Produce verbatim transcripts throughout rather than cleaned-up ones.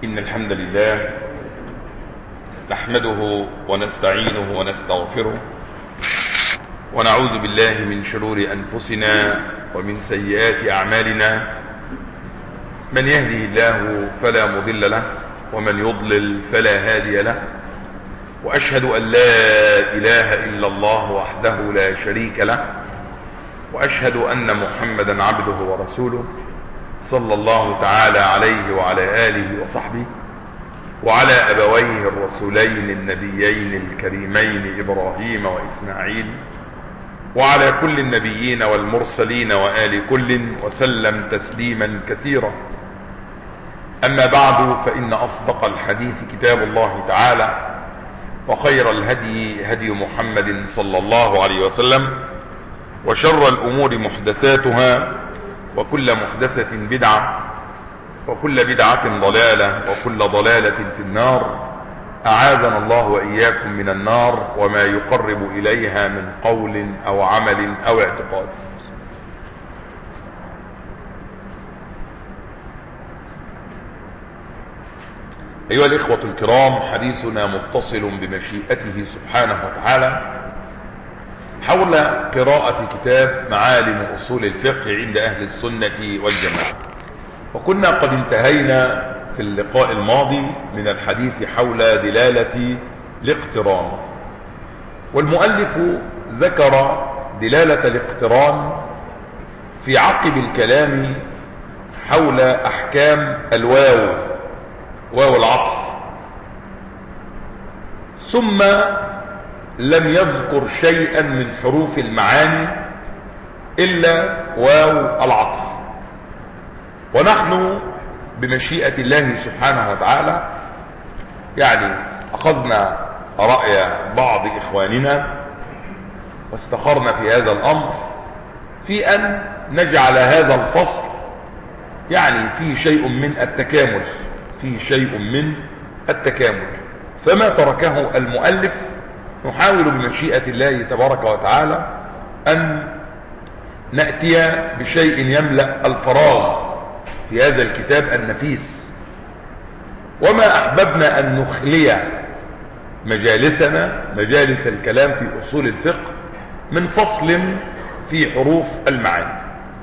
إن الحمد لله نحمده ونستعينه ونستغفره ونعوذ بالله من شرور أنفسنا ومن سيئات أعمالنا. من يهده الله فلا مضل له ومن يضلل فلا هادي له، وأشهد أن لا إله إلا الله وحده لا شريك له، وأشهد أن محمدا عبده ورسوله صلى الله تعالى عليه وعلى آله وصحبه وعلى أبويه الرسولين النبيين الكريمين إبراهيم وإسماعيل وعلى كل النبيين والمرسلين وآل كل وسلم تسليما كثيرا. أما بعد، فإن أصدق الحديث كتاب الله تعالى، وخير الهدي هدي محمد صلى الله عليه وسلم، وشر الأمور محدثاتها، وكل محدثة بدعة، وكل بدعة ضلالة، وكل ضلالة في النار. أعاذنا الله وإياكم من النار وما يقرب إليها من قول أو عمل أو اعتقاد. أيها الإخوة الكرام، حديثنا متصل بمشيئته سبحانه وتعالى حول قراءة كتاب معالم أصول الفقه عند أهل السنة والجماعة، وكنا قد انتهينا في اللقاء الماضي من الحديث حول دلالة الاقتران، والمؤلف ذكر دلالة الاقتران في عقب الكلام حول أحكام الواو، واو العطف، ثم لم يذكر شيئا من حروف المعاني إلا واو العطف. ونحن بمشيئة الله سبحانه وتعالى يعني أخذنا رأي بعض إخواننا واستخرنا في هذا الأمر في أن نجعل هذا الفصل يعني فيه شيء من التكامل، فيه شيء من التكامل، فما تركه المؤلف نحاول بمشيئة الله تبارك وتعالى أن نأتي بشيء يملأ الفراغ في هذا الكتاب النفيس. وما أحببنا أن نخلي مجالسنا مجالس الكلام في أصول الفقه من فصل في حروف المعاني.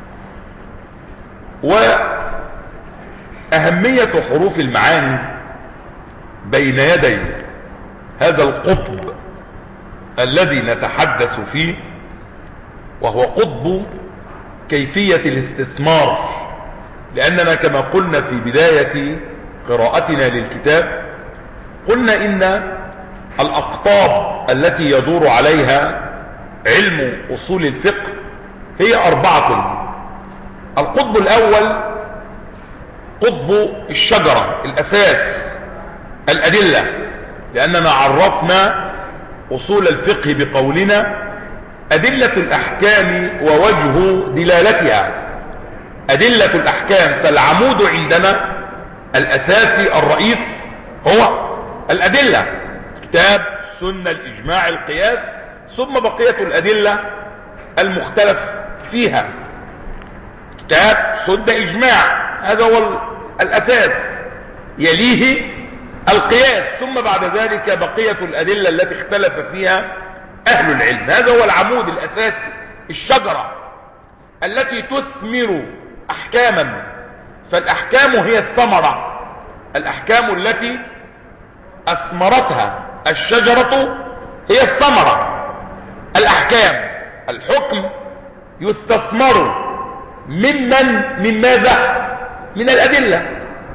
وأهمية حروف المعاني بين يدي هذا القطب الذي نتحدث فيه، وهو قطب كيفية الاستثمار، لأننا كما قلنا في بداية قراءتنا للكتاب قلنا إن الأقطاب التي يدور عليها علم أصول الفقه هي أربعة. القطب الأول قطب الشجرة، الأساس، الأدلة، لأننا عرفنا أصول الفقه بقولنا أدلة الأحكام ووجه دلالتها. أدلة الأحكام، فالعمود عندنا الأساسي الرئيس هو الأدلة، كتاب، سنة، الإجماع، القياس، ثم بقية الأدلة المختلف فيها، كتاب، سنة، إجماع، هذا هو الأساس، يليه القياس، ثم بعد ذلك بقية الأدلة التي اختلف فيها أهل العلم. هذا هو العمود الأساسي، الشجرة التي تثمر أحكاما، فالأحكام هي الثمرة، الأحكام التي أثمرتها الشجرة هي الثمرة. الأحكام، الحكم يستثمر ممن من ماذا؟ من الأدلة،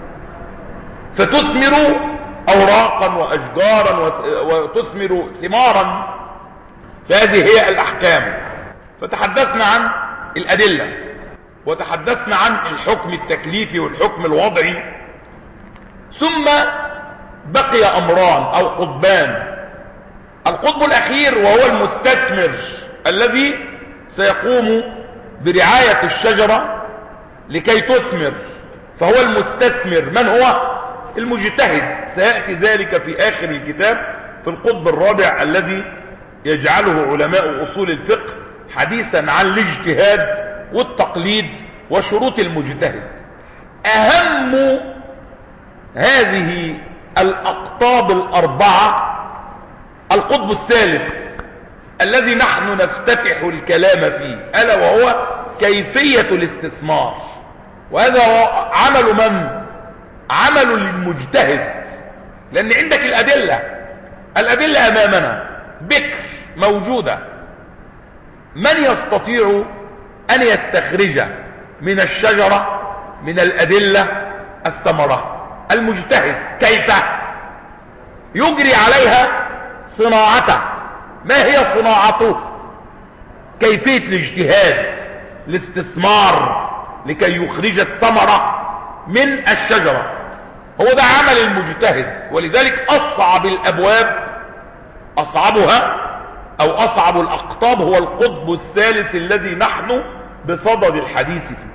فتثمر أوراقا وأشجارا وتثمر ثمارا، فهذه هي الأحكام. فتحدثنا عن الأدلة، وتحدثنا عن الحكم التكليفي والحكم الوضعي، ثم بقي أمران أو قطبان. القطب الأخير وهو المستثمر الذي سيقوم برعاية الشجرة لكي تثمر، فهو المستثمر. من هو؟ المجتهد. سيأتي ذلك في آخر الكتاب في القطب الرابع الذي يجعله علماء أصول الفقه حديثا عن الاجتهاد والتقليد وشروط المجتهد. أهم هذه الأقطاب الأربعة القطب الثالث الذي نحن نفتتح الكلام فيه، ألا وهو كيفية الاستثمار. وهذا هو عمل من؟ عمل للمجتهد، لأن عندك الأدلة الأدلة أمامنا بكر موجودة، من يستطيع أن يستخرج من الشجرة من الأدلة الثمرة؟ المجتهد. كيف يجري عليها صناعته؟ ما هي صناعته؟ كيفية الاجتهاد، الاستثمار لكي يخرج الثمرة من الشجرة، هو ده عمل المجتهد. ولذلك أصعب الأبواب، أصعبها أو أصعب الأقطاب هو القطب الثالث الذي نحن بصدد الحديث فيه،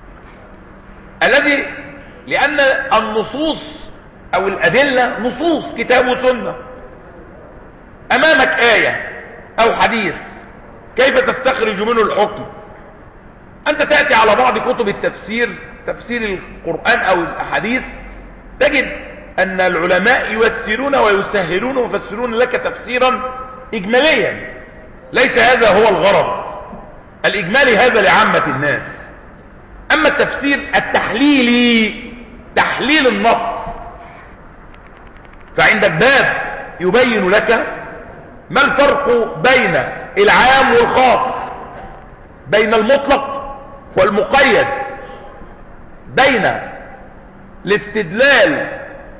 الذي لأن النصوص أو الأدلة نصوص كتاب وسنة. أمامك آية أو حديث، كيف تستخرج منه الحكم؟ أنت تأتي على بعض كتب التفسير، تفسير القرآن أو الأحاديث، تجد أن العلماء يوسرون ويسهلون ويفسرون لك تفسيرا إجماليا. ليس هذا هو الغرض، الإجمالي هذا لعامة الناس. أما التفسير التحليلي، تحليل النص، فعندك باب يبين لك ما الفرق بين العام والخاص، بين المطلق والمقيد، بين الاستدلال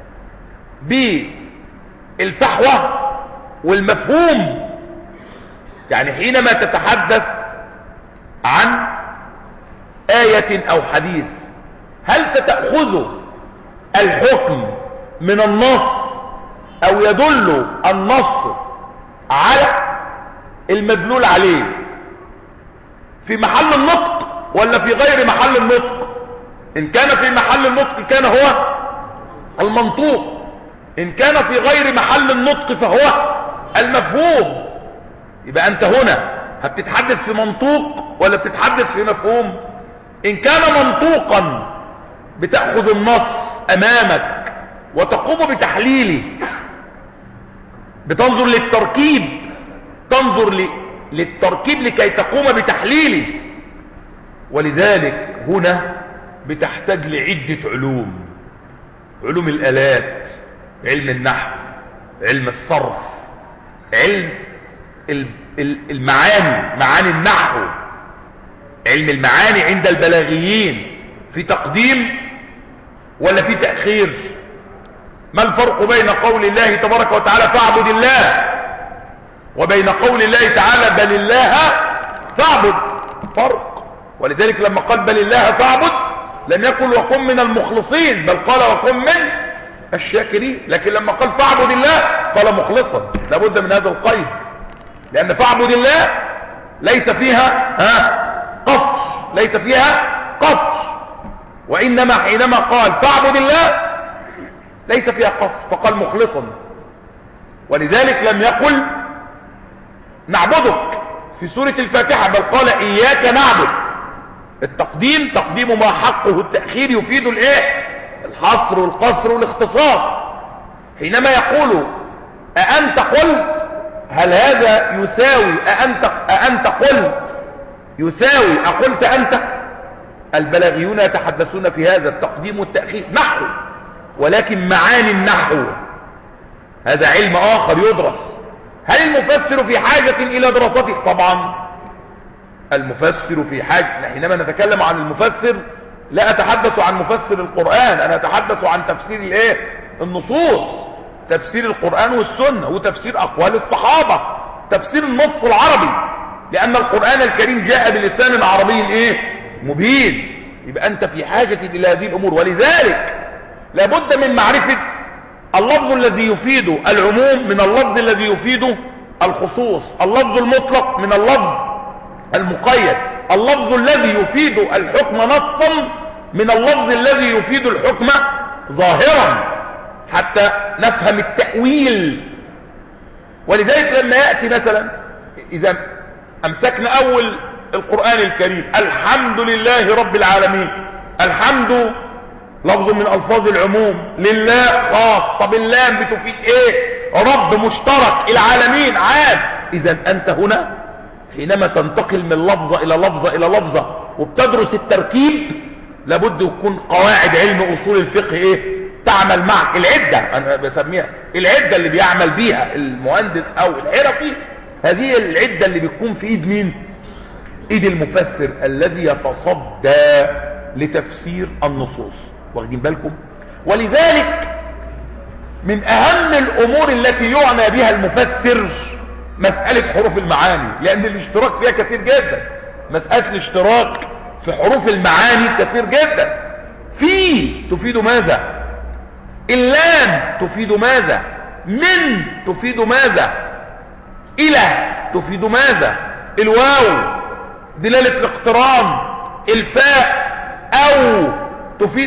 بالفحوى والمفهوم. يعني حينما تتحدث عن آية أو حديث، هل ستأخذ الحكم من النص أو يدل النص على المدلول عليه في محل النطق ولا في غير محل النطق؟ إن كان في محل النطق كان هو المنطوق، إن كان في غير محل النطق فهو المفهوم. يبقى أنت هنا هتتحدث في منطوق ولا بتتحدث في مفهوم؟ إن كان منطوقا بتأخذ النص أمامك وتقوم بتحليله، بتنظر للتركيب، تنظر للتركيب لكي تقوم بتحليله. ولذلك هنا بتحتاج لعدة علوم، علوم الآلات، علم النحو، علم الصرف، علم المعاني، معاني النحو، علم المعاني عند البلاغيين، في تقديم ولا في تأخير؟ ما الفرق بين قول الله تبارك وتعالى فاعبد الله وبين قول الله تعالى بل الله فاعبد؟ فرق. ولذلك لما قال بل الله فاعبد لم يقل وكن من المخلصين، بل قال وكن من الشاكرين. لكن لما قال فاعبد الله قال مخلصا، لابد من هذا القيد، لأن فاعبد الله ليس فيها ها قصر، ليس فيها قصر، وإنما حينما قال فاعبد الله ليس فيها قصر، فقال مخلصا. ولذلك لم يقل نعبدك في سورة الفاتحة، بل قال إياك نعبد. التقديم تقديم ما حقه التأخير يفيد الايه؟ الحصر والقصر والاختصاص. حينما يقول أأنت قلت، هل هذا يساوي أأنت, أأنت قلت يساوي أقلت أنت؟ البلاغيون يتحدثون في هذا التقديم والتأخير نحو، ولكن معاني النحو هذا علم آخر يدرس. هل المفسر في حاجة إلى دراسته؟ طبعا المفسر في حاجة. حينما نتكلم عن المفسر لا أتحدث عن مفسر القرآن، أنا أتحدث عن تفسير الايه؟ النصوص، تفسير القرآن والسنة، وتفسير أقوال الصحابة، تفسير النص العربي، لأن القرآن الكريم جاء بلسان عربي ايه؟ مبين. يبقى أنت في حاجة إلى هذه الأمور. ولذلك لابد من معرفة اللفظ الذي يفيد العموم من اللفظ الذي يفيد الخصوص، اللفظ المطلق من اللفظ المقيد، اللفظ الذي يفيد الحكم نصا من اللفظ الذي يفيد الحكم ظاهرا، حتى نفهم التأويل. ولذلك لما يأتي مثلا، إذا أمسكنا أول القرآن الكريم الحمد لله رب العالمين، الحمد لفظ من الفاظ العموم، لله خاص. طب اللام بتفيد ايه؟ رب مشترك، العالمين عام. اذا انت هنا حينما تنتقل من لفظة الى لفظة الى لفظة وبتدرس التركيب، لابد يكون قواعد علم اصول الفقه ايه تعمل معك. العدة انا بسميها العدة اللي بيعمل بيها المهندس او الحرفي، هذه العدة اللي بتكون في ايد مين؟ ايد المفسر الذي يتصدى لتفسير النصوص. واخدين بالكم؟ ولذلك من اهم الامور التي يعنى بها المفسر مسألة حروف المعاني، لان الاشتراك فيها كثير جدا. مسألة الاشتراك في حروف المعاني كثير جدا. في تفيد ماذا؟ اللام تفيد ماذا؟ من تفيد ماذا؟ الى تفيد ماذا؟ الواو دلالة الاقتران، الفاء او تفيد.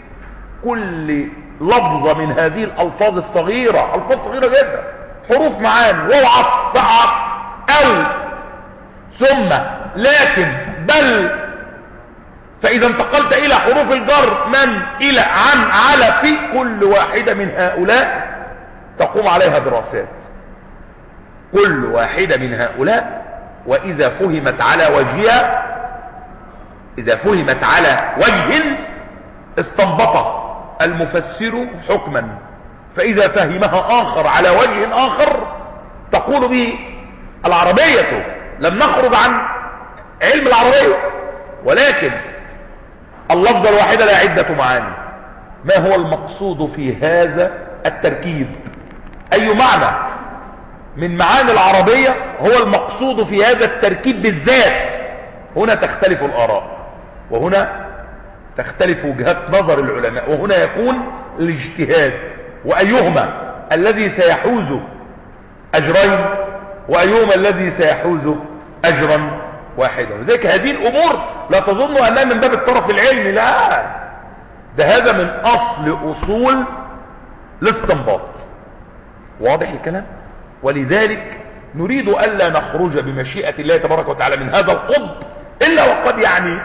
كل لفظة من هذه الالفاظ الصغيرة الفاظ صغيرة جدا حروف معاني، واو عطف، فاء عطف، او، ثم، لكن، بل. فاذا انتقلت الى حروف الجر من، الى، عن، على، في، كل واحدة من هؤلاء تقوم عليها دراسات. كل واحدة من هؤلاء واذا فهمت على وجهها، اذا فهمت على وجه استنبط المفسر حكما، فاذا فهمها اخر على وجه اخر تقول به العربية. لم نخرج عن علم العربية، ولكن اللفظة الواحدة لا عدة معاني. ما هو المقصود في هذا التركيب؟ اي معنى من معاني العربية هو المقصود في هذا التركيب بالذات؟ هنا تختلف الآراء، وهنا تختلف وجهات نظر العلماء، وهنا يكون الاجتهاد. وأيهما الذي سيحوز أجرين، وأيهما الذي سيحوز أجرا واحدا. وذلك هذه الأمور لا تظنوا أنها من باب الطرف العلمي، لا، ده هذا من أصل أصول الاستنباط. واضح الكلام؟ ولذلك نريد ألا نخرج بمشيئة الله تبارك وتعالى من هذا القطب إلا وقد يعني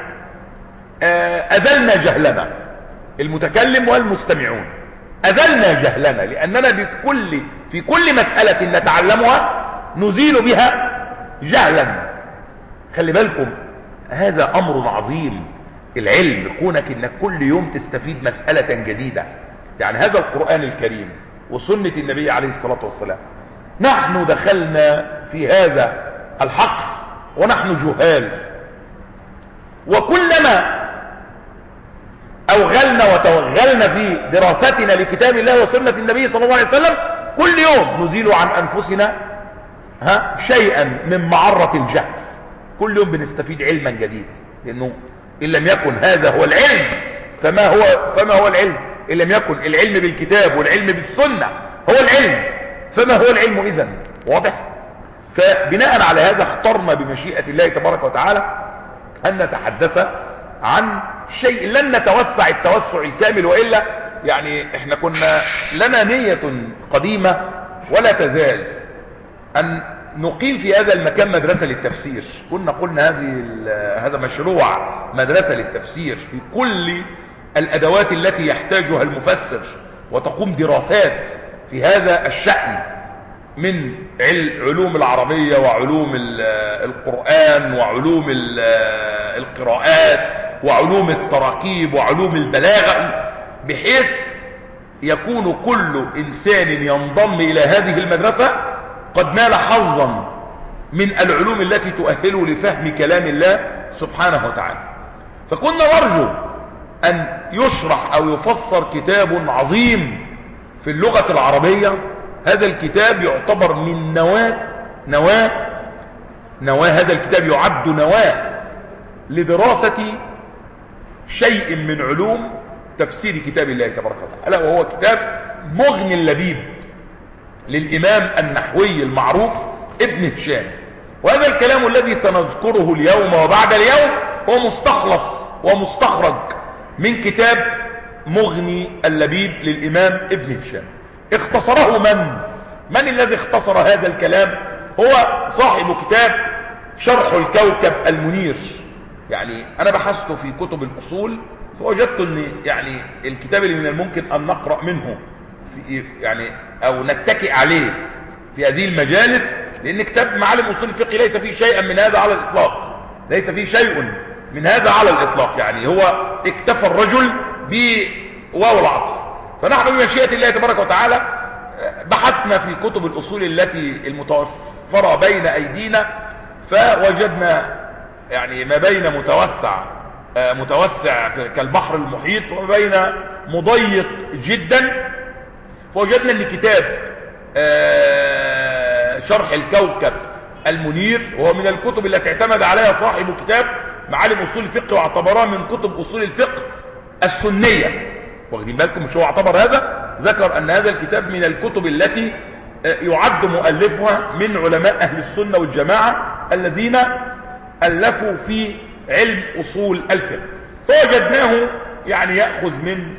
أذلنا جهلنا، المتكلم والمستمعون أذلنا جهلنا، لأننا بكل في كل مسألة نتعلمها نزيل بها جهلا. خلي بالكم هذا أمر عظيم. العلم كونك إنك كل يوم تستفيد مسألة جديدة، يعني هذا القرآن الكريم وسنة النبي عليه الصلاة والسلام. نحن دخلنا في هذا الحقل ونحن جهال، وكلما أوغلنا وتوغلنا في دراستنا لكتاب الله وسنة النبي صلى الله عليه وسلم كل يوم نزيل عن أنفسنا ها شيئا من معرة الجهل. كل يوم بنستفيد علما جديد، لأنه إن لم يكن هذا هو العلم فما هو فما هو العلم؟ إن لم يكن العلم بالكتاب والعلم بالسنة هو العلم، فما هو العلم إذن؟ واضح؟ فبناء على هذا اخترنا بمشيئة الله تبارك وتعالى أن نتحدث عن شيء لن نتوسع التوسع الكامل، وإلا يعني احنا كنا لنا نية قديمة ولا تزال أن نقيم في هذا المكان مدرسة للتفسير. كنا قلنا هذه هذا مشروع مدرسة للتفسير في كل الأدوات التي يحتاجها المفسر، وتقوم دراسات في هذا الشأن من علوم العربية وعلوم القرآن وعلوم القراءات وعلوم التراكيب وعلوم البلاغة، بحيث يكون كل إنسان ينضم إلى هذه المدرسة قد نال حظا من العلوم التي تؤهله لفهم كلام الله سبحانه وتعالى. فكنا نرجو أن يشرح أو يفسر كتاب عظيم في اللغة العربية. هذا الكتاب يعتبر من نواة نواة نواة هذا الكتاب يعد نواة لدراسة شيء من علوم تفسير كتاب الله تبارك وتعالى، وهو كتاب مغني اللبيب للإمام النحوي المعروف ابن هشام. وهذا الكلام الذي سنذكره اليوم وبعد اليوم هو مستخلص ومستخرج من كتاب مغني اللبيب للإمام ابن هشام. اختصره من؟ من الذي اختصر هذا الكلام؟ هو صاحب كتاب شرح الكوكب المنير. يعني أنا بحثت في كتب الأصول فوجدت ان يعني الكتاب اللي من الممكن ان نقرأ منه في يعني او نتكئ عليه في هذه المجالس، لان كتاب معالم اصول الفقه ليس فيه شيئا من هذا على الاطلاق، ليس فيه شيء من هذا على الاطلاق. يعني هو اكتفى الرجل بواو العطف. فنحن بمشيئة الله تبارك وتعالى بحثنا في كتب الاصول التي المتوفرة بين ايدينا، فوجدنا يعني ما بين متوسع متوسع كالبحر المحيط وما بين مضيق جدا. فوجدنا ان كتاب شرح الكوكب المنير وهو من الكتب التي اعتمد عليها صاحب كتاب معالم اصول الفقه واعتبرها من كتب اصول الفقه السنية. واخدين بالكم؟ مش هو اعتبر هذا، ذكر ان هذا الكتاب من الكتب التي يعد مؤلفها من علماء اهل السنة والجماعة الذين الفوا في علم اصول الفقه. فوجدناه يعني يأخذ من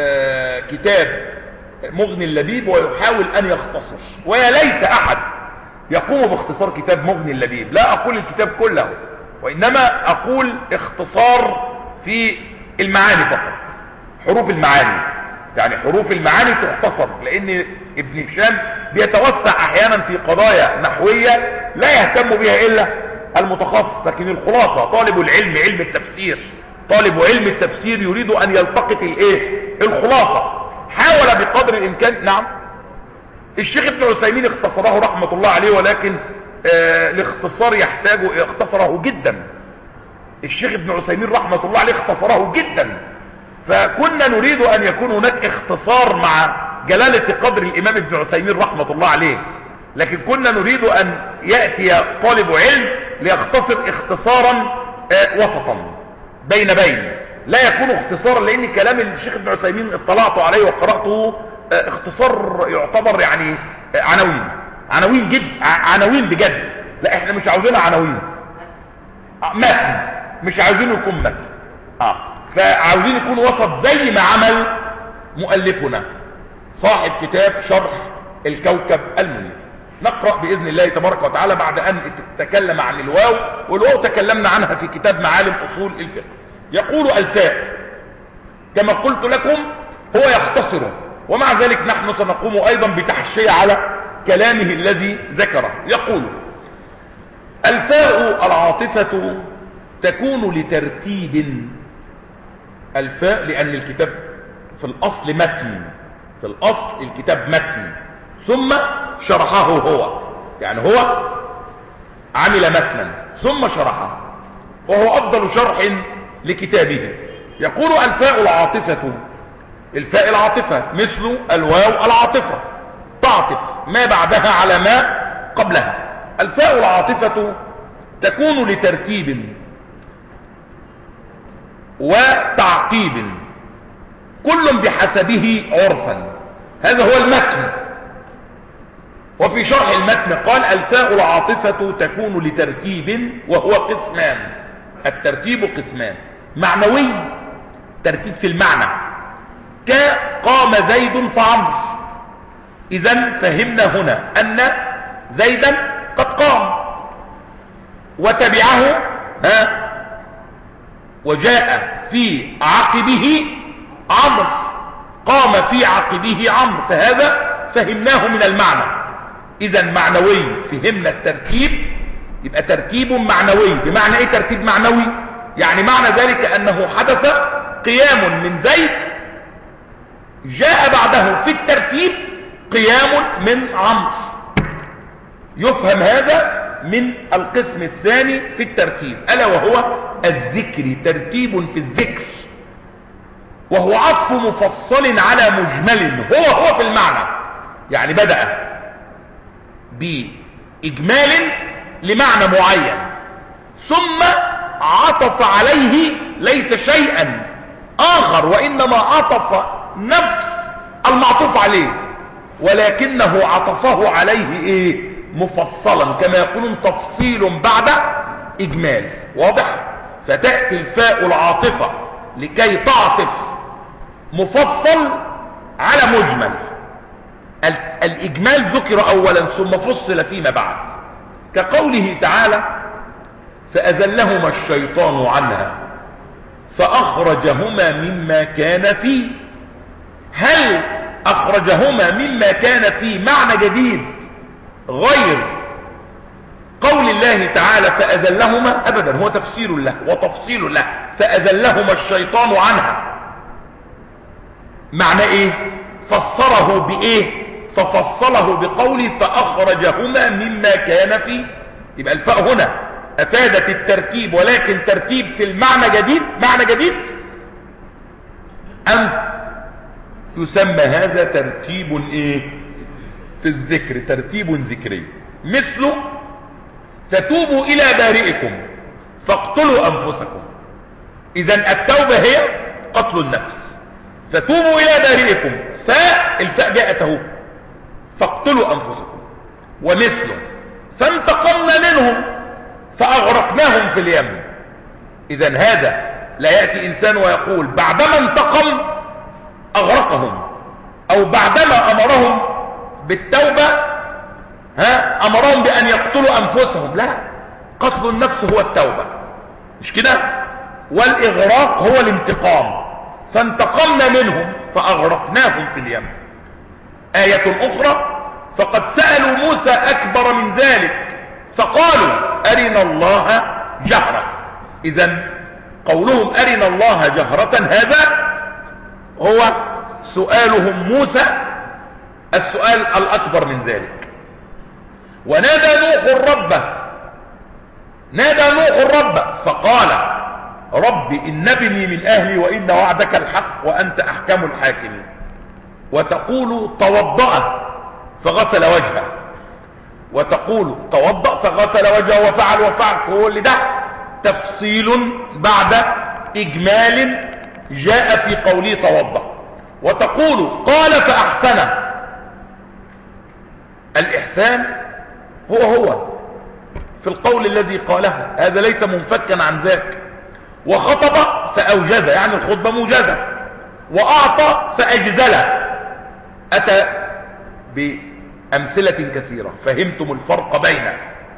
كتاب مغني اللبيب ويحاول ان يختصر، ويا ليت احد يقوم باختصار كتاب مغني اللبيب. لا اقول الكتاب كله، وانما اقول اختصار في المعاني فقط، حروف المعاني. يعني حروف المعاني تختصر، لان ابن هشام بيتوسع احيانا في قضايا نحوية لا يهتم بها الا المتخصص. لكن الخلاصة طالب العلم، علم التفسير، طالب علم التفسير يريد ان يلتقط الايه الخلاصة. حاول بقدر الامكان. نعم الشيخ ابن عثيمين اختصره رحمة الله عليه، ولكن آه الاختصار يحتاج اختصره جدا. الشيخ ابن عثيمين رحمة الله عليه اختصره جدا، فكنا نريد ان يكون هناك اختصار مع جلالة قدر الامام ابن عثيمين رحمة الله عليه، لكن كنا نريد ان يأتي طالب علم ليختصر اختصارا آه وسطا بين بين، لا يكون اختصارا، لان كلام الشيخ ابن عثيمين اطلعت عليه وقرأته اه اختصار يعتبر يعني اه عناوين عناوين جد عناوين بجد. لا احنا مش عاوزينها عناوين، اه متن، مش عاوزينه يكون متن، اه فعاوزين يكون وسط زي ما عمل مؤلفنا صاحب كتاب شرح الكوكب المنير. نقرأ بإذن الله تبارك وتعالى بعد أن تتكلم عن الواو، والواو تكلمنا عنها في كتاب معالم أصول الفقه. يقول الفاء كما قلت لكم هو يختصره، ومع ذلك نحن سنقوم أيضا بتحشية على كلامه الذي ذكره. يقول الفاء العاطفة تكون لترتيب. الفاء لأن الكتاب في الأصل متن، في الأصل الكتاب متن ثم شرحه هو، يعني هو عمل متنا ثم شرحه، وهو أفضل شرح لكتابه. يقول الفاء العاطفة، الفاء العاطفة مثل الواو العاطفة، تعطف ما بعدها على ما قبلها. الفاء العاطفة تكون لترتيب وتعقيب كل بحسبه عرفا. هذا هو المتن. وفي شرح المتن قال الفاء العاطفة تكون لترتيب وهو قسمان. الترتيب قسمان: معنوي، ترتيب في المعنى، كقام زيد فعمر. اذا فهمنا هنا ان زيدا قد قام وتبعه ها وجاء في عقبه عمرو، قام في عقبه عمرو، فهذا فهمناه من المعنى. اذا معنوي فهمنا الترتيب، يبقى ترتيب معنوي. بمعنى ايه ترتيب معنوي؟ يعني معنى ذلك انه حدث قيام من زيد، جاء بعده في الترتيب قيام من عمرو. يفهم هذا من القسم الثاني في الترتيب، الا وهو الذكر. ترتيب في الذكر، وهو عطف مفصل على مجمل هو هو في المعنى. يعني بدأ بإجمال لمعنى معين ثم عطف عليه ليس شيئا آخر، وإنما عطف نفس المعطوف عليه، ولكنه عطفه عليه إيه؟ مفصلا، كما يقولون تفصيل بعد إجمال. واضح؟ فتأتي الفاء العاطفة لكي تعطف مفصل على مجمل. الإجمال ذكر أولا ثم فصل فيما بعد، كقوله تعالى فأزلهما الشيطان عنها فأخرجهما مما كان فيه. هل أخرجهما مما كان فيه معنى جديد غير قول الله تعالى فأزلهما؟ أبدا، هو تفسير له وتفصيل له. فأزلهما الشيطان عنها، معنى ايه؟ فسره بايه؟ ففصله بقوله فأخرجهما مما كان فيه. يبقى الفاء هنا أفادت الترتيب، ولكن ترتيب في المعنى جديد. معنى جديد أم يسمى هذا ترتيب ايه؟ في الذكر، ترتيب ذكري. مثل فتوبوا إلى بارئكم فاقتلوا أنفسكم. إذن التوبة هي قتل النفس. فتوبوا إلى بارئكم، فالفاء جاءت اهو فاقتلوا أنفسكم. ومثله فانتقمنا منهم فأغرقناهم في اليم. إذن هذا لا يأتي إنسان ويقول بعدما انتقم أغرقهم، أو بعدما أمرهم بالتوبة ها أمرهم بأن يقتلوا أنفسهم. لا، قتل النفس هو التوبة، مش كده؟ والإغراق هو الانتقام. فانتقمنا منهم فأغرقناهم في اليم. آية أخرى فقد سألوا موسى أكبر من ذلك فقالوا أرنا الله جهرة. إذن قولهم أرنا الله جهرة هذا هو سؤالهم موسى السؤال الأكبر من ذلك. ونادى نوح ربه، نادى نوح ربه فقال رب إن ابني من أهلي وإن وعدك الحق وأنت أحكم الحاكمين. وتقول توضأ فغسل وجهه، وتقول توضأ فغسل وجهه وفعل وفعل. كل ده تفصيل بعد إجمال جاء في قوله توضأ. وتقول قال فأحسن. الإحسان هو هو في القول الذي قاله، هذا ليس منفكا عن ذاك. وخطب فأوجز، يعني الخطبة موجزة. وأعطى فأجزل. أتى بأمثلة كثيرة. فهمتم الفرق بين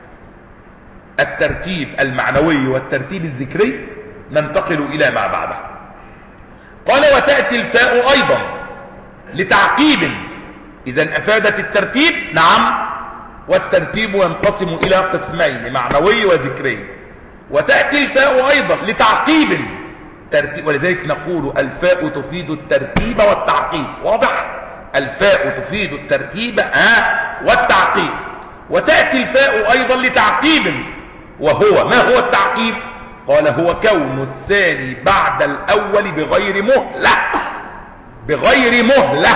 الترتيب المعنوي والترتيب الذكري؟ ننتقل إلى ما بعده. قال وتأتي الفاء أيضا لتعقيب. إذن أفادت الترتيب، نعم، والترتيب ينقسم إلى قسمين معنوي وذكري. وتأتي الفاء أيضا لتعقيب ترتيب، ولذلك نقول الفاء تفيد الترتيب والتعقيب. واضح؟ الفاء تفيد الترتيب آه والتعقيب. وتأتي الفاء أيضا لتعقيب، وهو ما هو التعقيب؟ قال هو كون الثاني بعد الأول بغير مهلة. بغير مهلة.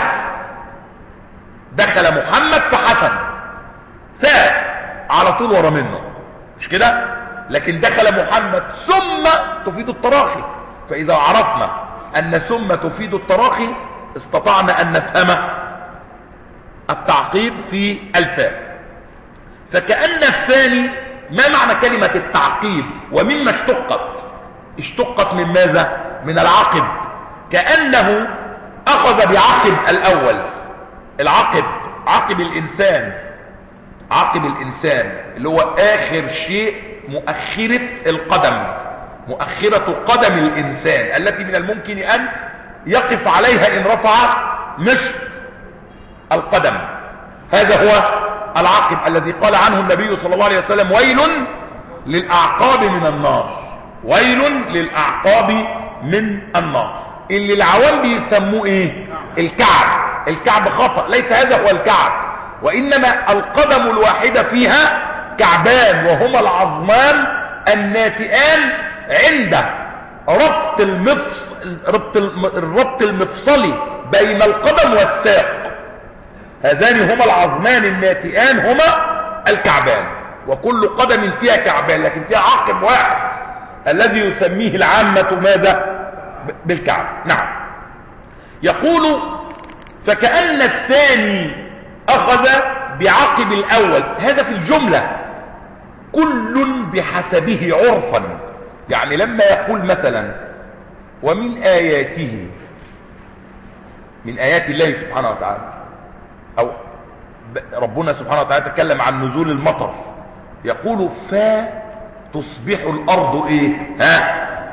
دخل محمد فحسن، فاء على طول ورا منه، مش كده؟ لكن دخل محمد ثم تفيد التراخي. فإذا عرفنا أن ثم تفيد التراخي استطعنا أن نفهم التعقيب في الفاء. فكأن الثاني، ما معنى كلمة التعقيب ومما اشتقت؟ اشتقت من ماذا؟ من العقب. كأنه أخذ بعقب الأول. العقب عقب الإنسان، عقب الإنسان اللي هو آخر شيء، مؤخرة القدم، مؤخرة قدم الإنسان التي من الممكن أن يقف عليها إن رفع مشط القدم. هذا هو العقب الذي قال عنه النبي صلى الله عليه وسلم ويل للأعقاب من النار. ويل للأعقاب من النار. اللي العوام بيسموه ايه؟ الكعب. الكعب خطأ، ليس هذا هو الكعب، وإنما القدم الواحدة فيها كعبان، وهما العظمان الناتئان عند ربط المفصل، ربط الربط المفصلي بين القدم والساق. هذان هما العظمان الناتئان، هما الكعبان. وكل قدم فيها كعبان، لكن فيها عقب واحد الذي يسميه العامة ماذا؟ بالكعب. نعم. يقول فكأن الثاني أخذ بعقب الأول. هذا في الجملة كل بحسبه عرفا. يعني لما يقول مثلا ومن آياته، من آيات الله سبحانه وتعالى، أو ربنا سبحانه وتعالى تكلم عن نزول المطر، يقول فتصبح الأرض إيه؟ ها؟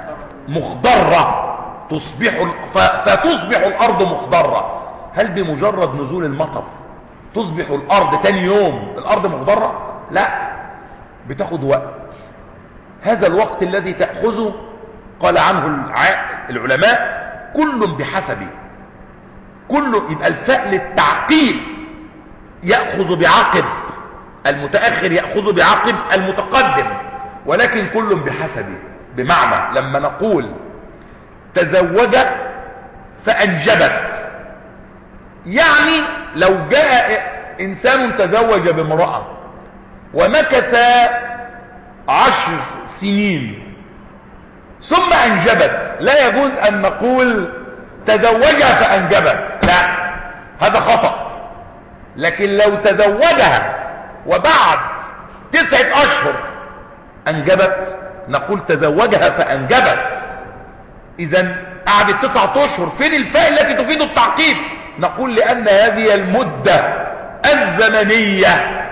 مخضرة تصبح فتصبح الارض مخضرة. هل بمجرد نزول المطر تصبح الارض تاني يوم الارض مخضرة؟ لا، بتاخد وقت. هذا الوقت الذي تأخذه قال عنه العلماء كل بحسبه، كل يبقى الفاء للتعقيب يأخذ بعقب، المتأخر يأخذ بعقب المتقدم، ولكن كل بحسبه. بمعنى لما نقول تزوج فأنجبت، يعني لو جاء إنسان تزوج بامرأة ومكث عشر سنين ثم أنجبت، لا يجوز أن نقول تزوجها فأنجبت، لا، هذا خطأ. لكن لو تزوجها وبعد تسعة أشهر أنجبت نقول تزوجها فأنجبت. إذن قعدت تسعة أشهر، فين الفاء التي تفيد التعقيب؟ نقول لأن هذه المدة الزمنية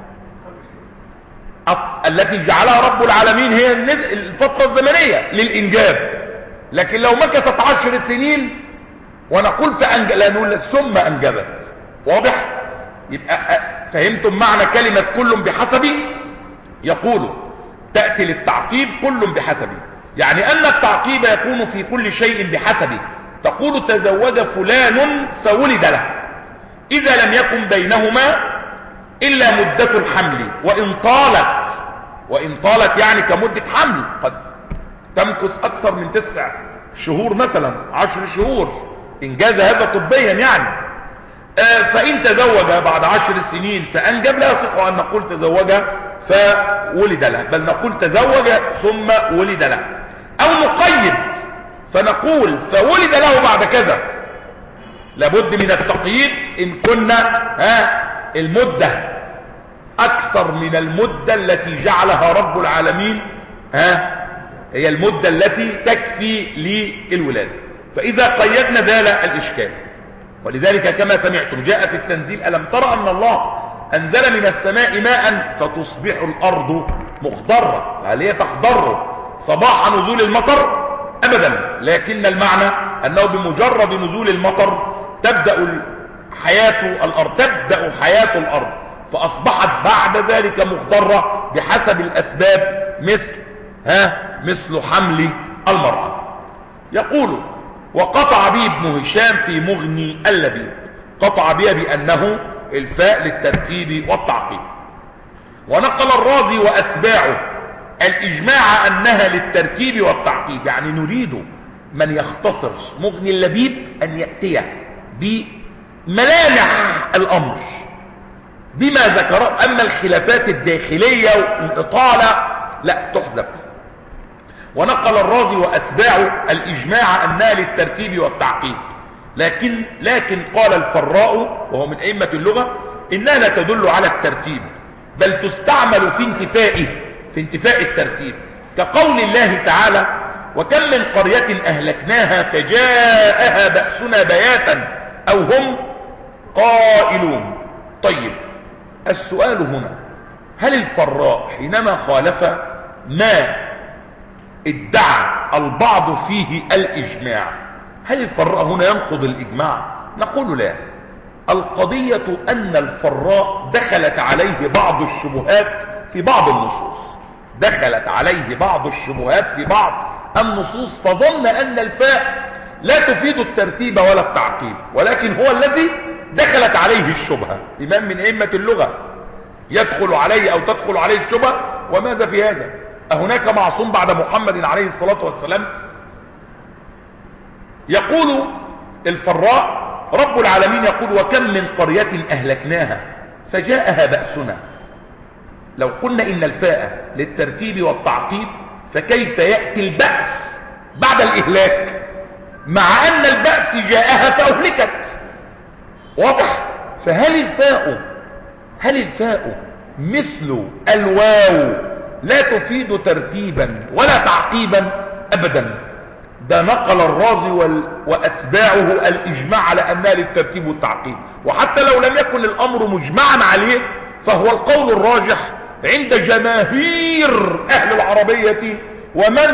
التي جعلها رب العالمين هي الفترة الزمنية للإنجاب. لكن لو مكثت عشر سنين ونقول فأنجب، لا نقول ثم أنجبت. واضح؟ يبقى فهمتم معنى كلمة كل بحسبه؟ يقول تأتي للتعقيب كل بحسبه، يعني أن التعقيب يكون في كل شيء بحسبه. تقول تزوج فلان فولد له، إذا لم يكن بينهما إلا مدة الحمل، وإن طالت وإن طالت يعني كمدة حمل، قد تمكث أكثر من تسع شهور مثلا، عشر شهور، إن جاز هذا طبيا يعني. آه فإن تزوج بعد عشر سنين فأنجب، لا يصح أن نقول تزوج فولد له، بل نقول تزوج ثم ولد له. أو نقيد فنقول فولد له بعد كذا، لابد من التقييد إن كنا ها المدة أكثر من المدة التي جعلها رب العالمين ها هي المدة التي تكفي للولادة. فإذا قيدنا زال الإشكال. ولذلك كما سمعتم جاء في التنزيل ألم ترى أن الله أنزل من السماء ماء فتصبح الأرض مخضرة، فهل هي تخضر صباح نزول المطر؟ أبدا، لكن المعنى أنه بمجرد نزول المطر تبدأ حياة الأرض تبدأ حياة الأرض فأصبحت بعد ذلك مخضرة بحسب الأسباب، مثل ها مثل حمل المرأة. يقول وقطع به ابن هشام في مغني اللبيب، قطع بها بأنه الفاء للترتيب والتعقيب. ونقل الرازي وأتباعه الإجماع أنها للترتيب والتعقيب، يعني نريد من يختصر مغني اللبيب أن يأتي بملامح الأمر بما ذكره، أما الخلافات الداخلية والإطالة لا تحذف. ونقل الرازي وأتباعه الإجماع أنها للترتيب والتعقيب، لكن لكن قال الفراء وهو من أئمة اللغة إنها لا تدل على الترتيب، بل تستعمل في انتفائه في انتفاء الترتيب، كقول الله تعالى وكم من قرية أهلكناها فجاءها بأسنا بياتا أو هم قائلون. طيب السؤال هنا، هل الفراء حينما خالف ما ادعى البعض فيه الإجماع، هل الفراء هنا ينقض الإجماع؟ نقول لا. القضية أن الفراء دخلت عليه بعض الشبهات في بعض النصوص دخلت عليه بعض الشبهات في بعض النصوص فظن أن الفاء لا تفيد الترتيب ولا التعقيب، ولكن هو الذي دخلت عليه الشبهة. إمام من أئمة اللغة يدخل عليه أو تدخل عليه الشبهة، وماذا في هذا؟ أهناك معصوم بعد محمد عليه الصلاة والسلام؟ يقول الفراء رب العالمين يقول وكم من قرية أهلكناها فجاءها بأسنا. لو قلنا إن الفاء للترتيب والتعقيب فكيف يأتي البأس بعد الإهلاك مع أن البأس جاءها فأهلكت؟ واضح؟ فهل الفاء هل الفاء مثل الواو لا تفيد ترتيبا ولا تعقيبا؟ أبدا. ده نقل الرازي وأتباعه الإجماع على أنها للترتيب والتعقيب، وحتى لو لم يكن الأمر مجمعا عليه فهو القول الراجح عند جماهير أهل العربية ومن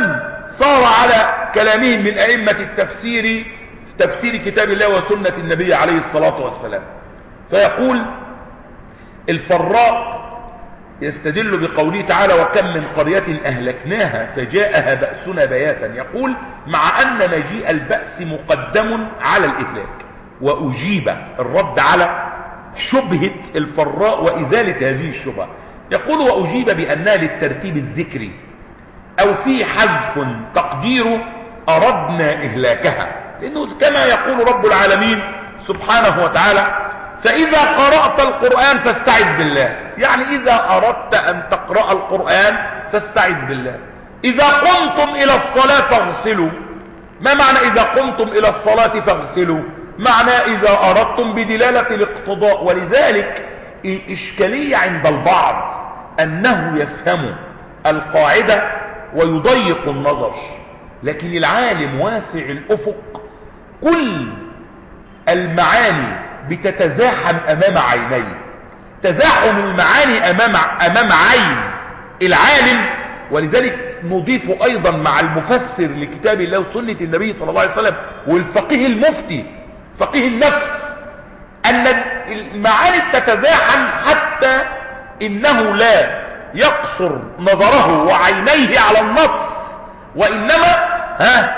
صار على كلامهم من أئمة التفسير تفسير كتاب الله وسنة النبي عليه الصلاة والسلام. فيقول الفراء يستدل بقوله تعالى وكم من قرية أهلكناها فجاءها بأسنا بياتا، يقول مع أن مجيء البأس مقدم على الإهلاك، وأجيب الرد على شبهة الفراء وإزالة هذه الشبهة. يقول وأجيب بأنها للترتيب الذكري أو في حذف تقديره أردنا إهلاكها، لأنه كما يقول رب العالمين سبحانه وتعالى فإذا قرأت القرآن فاستعذ بالله، يعني إذا أردت أن تقرأ القرآن فاستعذ بالله. إذا قمتم إلى الصلاة فاغسلوا، ما معنى إذا قمتم إلى الصلاة فاغسلوا؟ معنى إذا أردتم بدلالة الاقتضاء. ولذلك الإشكالية عند البعض أنه يفهم القاعدة ويضيق النظر، لكن العالم واسع الأفق كل المعاني بتتزاحم أمام عينيه. تزاحم المعاني أمام, أمام عين العالم. ولذلك نضيف أيضا مع المفسر لكتاب الله وسنة النبي صلى الله عليه وسلم والفقيه المفتي فقيه النفس أن المعاني تتزاحم حتى إنه لا يقصر نظره وعينيه على النص، وإنما ها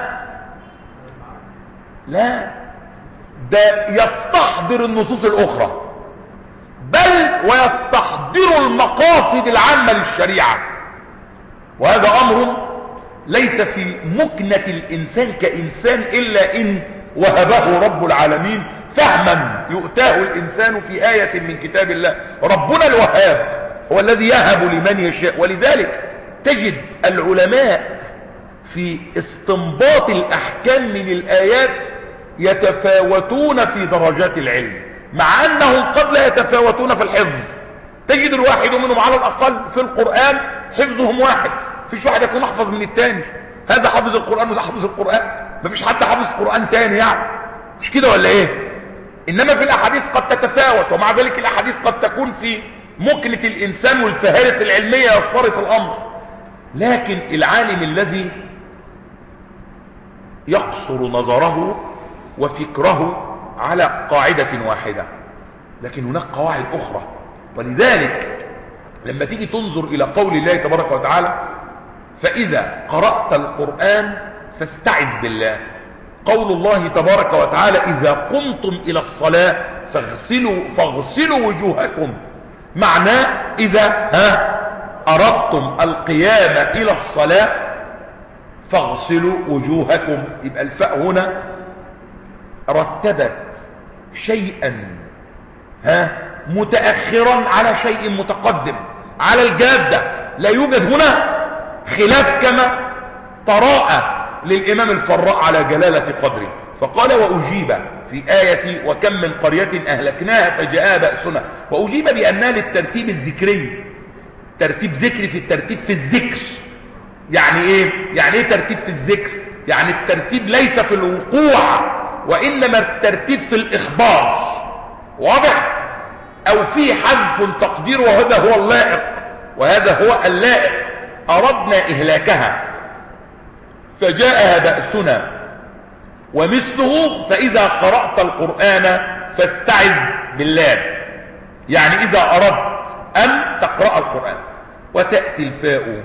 لا ده يستحضر النصوص الأخرى، بل ويستحضر المقاصد العامة للشريعة. وهذا أمر ليس في مكنة الإنسان كإنسان إلا إن وهبه رب العالمين فهما يؤتاه الإنسان في آية من كتاب الله. ربنا الوهاب هو الذي يهب لمن يشاء. ولذلك تجد العلماء في استنباط الأحكام من الآيات يتفاوتون في درجات العلم، مع أنهم قد لا يتفاوتون في الحفظ. تجد الواحد منهم على الأقل في القرآن حفظهم واحد، فيش واحد يكون أحفظ من التاني. هذا حفظ القرآن وده حفظ القرآن، مفيش حد حفظ قرآن تاني، يعني مش كده ولا ايه؟ إنما في الأحاديث قد تتفاوت، ومع ذلك الأحاديث قد تكون في مكنة الإنسان والفهارس العلمية يفرط الأمر. لكن العالم الذي يقصر نظره وفكره على قاعدة واحدة، لكن هناك قواعد أخرى. ولذلك لما تيجي تنظر إلى قول الله تبارك وتعالى فإذا قرأت القرآن فاستعذ بالله، قول الله تبارك وتعالى إذا قمتم إلى الصلاة فاغسلوا, فاغسلوا وجوهكم، معناه إذا ها أردتم القيام إلى الصلاة فاغسلوا وجوهكم. يبقى الفاء هنا رتبت شيئا ها متأخرا على شيء متقدم على الجادة. لا يوجد هنا خلاف كما تراءى للإمام الفراء على جلالة قدره. فقال وأجيب في آية وكم من قرية أهلكناها فجاءها بأسنا، وأجيب بأنها للترتيب الذكري، ترتيب ذكري في الترتيب في الذكر. يعني ايه؟ يعني ايه ترتيب في الذكر؟ يعني الترتيب ليس في الوقوع، وإنما الترتيب في الإخبار. واضح؟ أو في حذف تقدير، وهذا هو اللائق وهذا هو اللائق. أردنا إهلاكها فجاءها بأسنا ومثله فإذا قرأت القرآن فاستعذ بالله، يعني إذا أردت أن تقرأ القرآن. وتأتي الفاء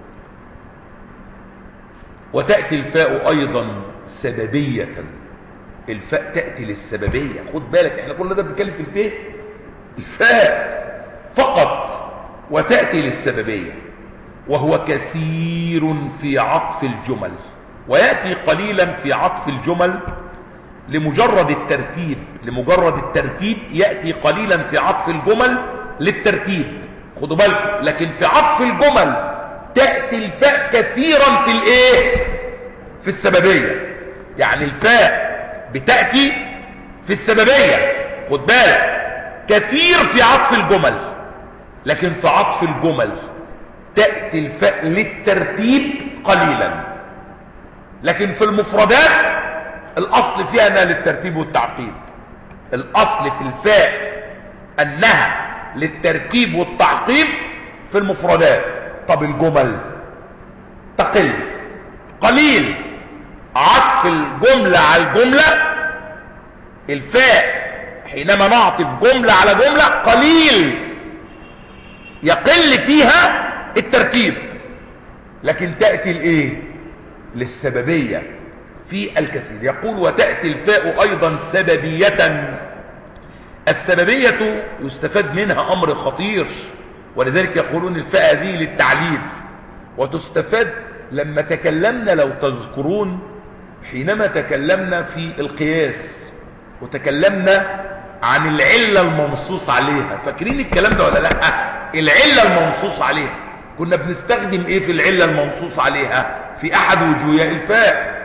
وتأتي الفاء أيضا سببية. الفاء تأتي للسببية، خد بالك احنا كل ده بنتكلم في الفاء الفاء فقط، وتأتي للسببية، وهو كثير في عطف الجمل، ويأتي قليلا في عطف الجمل لمجرد الترتيب. لمجرد الترتيب يأتي قليلا في عطف الجمل للترتيب، خدوا بالكم. لكن في عطف الجمل تأتي الفاء كثيرا في الايه؟ في السببية. يعني الفاء بتأتي في السببية، خد بالك، كثير في عطف الجمل، لكن في عطف الجمل تأتي الفاء للترتيب قليلا. لكن في المفردات الأصل فيها أنها للترتيب والتعقيب. الأصل في الفاء أنها للترتيب والتعقيب في المفردات. طب الجمل تقل، قليل، عطف الجملة على الجملة، الفاء حينما نعطف جملة على جملة قليل يقل فيها الترتيب، لكن تأتي الايه للسببية في الكثير. يقول وتأتي الفاء ايضا سببية. السببية يستفاد منها امر خطير، ولذلك يقولون الفاء هذه للتعليف، وتستفاد لما تكلمنا لو تذكرون حينما تكلمنا في القياس وتكلمنا عن العلة المنصوص عليها. فاكرين الكلام ده ولا لا؟ العلة المنصوص عليها كنا بنستخدم ايه في العلة المنصوص عليها في احد وجوه الفاء؟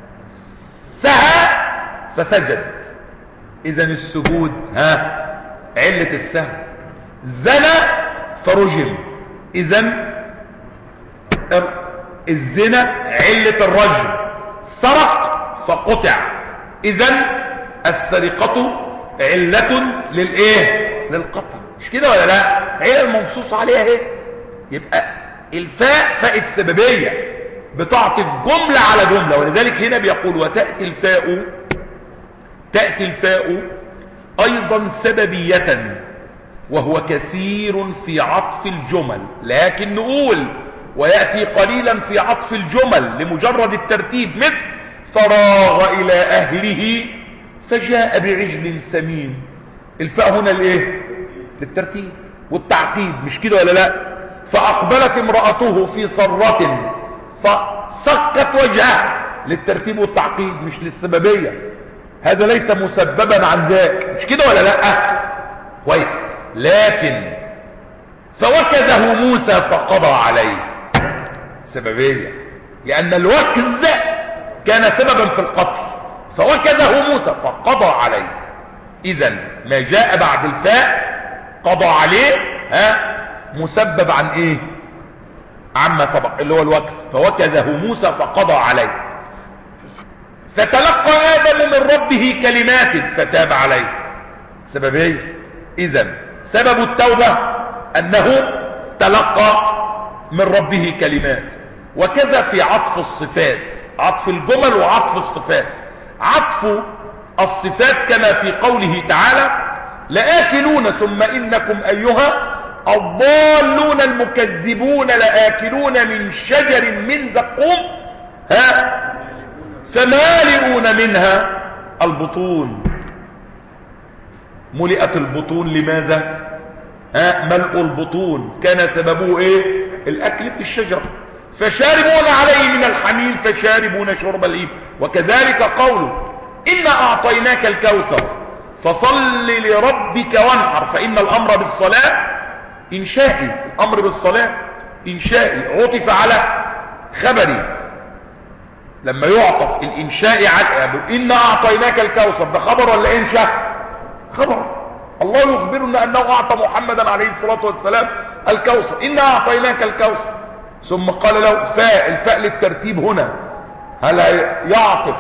سهى فسجد، اذا السجود ها علة السهو. زنى فرجم، اذا الزنا علة الرجم. سرق فقطع، اذا السرقة علة للايه للقطع. مش كده ولا لا؟ علة المنصوص عليها ايه؟ يبقى الفاء فاء السببية بتعطف جملة على جملة، ولذلك هنا بيقول وتأتي الفاء تأتي الفاء ايضا سببية وهو كثير في عطف الجمل. لكن نقول ويأتي قليلا في عطف الجمل لمجرد الترتيب، مثل فراغ الى اهله فجاء بعجل سمين. الفاء هنا الايه للترتيب والتعقيب، مش كده ولا لا؟ فاقبلت امرأته في صرة فسكت وجهها، للترتيب والتعقيب مش للسببية. هذا ليس مسببا عن ذاك، مش كده ولا لا؟ كويس. لكن فوكزه موسى فقضى عليه، سببية، لان الوكز كان سببا في القتل، فوكزه موسى فقضى عليه. اذا ما جاء بعد الفاء قضى عليه ها مسبب عن ايه؟ عما سبق اللي هو الوكز. فوكزه موسى فقضى عليه. فتلقى آدم من ربه كلمات فتاب عليه، سببية. اذا سبب التوبة انه تلقى من ربه كلمات. وكذا في عطف الصفات، عطف الجمل وعطف الصفات. عطف الصفات كما في قوله تعالى لآكلون ثم إنكم أيها الضالون المكذبون لآكلون من شجر من زقوم ها فمالئون منها البطون. ملئت البطون لماذا؟ ها ملء البطون كان سببه ايه؟ الأكل في الشجرة. فشاربون عليه من الحميم فشاربون شرب الهيم. وكذلك قوله إنا أعطيناك الكوثر فصل لربك وانحر. فإن الأمر بالصلاة إنشائي، الأمر بالصلاة إنشائي عطف على خبري. لما يعطف الإنشائي على إنا أعطيناك الكوثر، ده خبر ولا إنشاء؟ خبر. الله يخبرنا أنه أعطى محمدا عليه الصلاة والسلام الكوثر، إنا أعطيناك الكوثر. ثم قال له فاء، الفاء للترتيب هنا. هل يعطف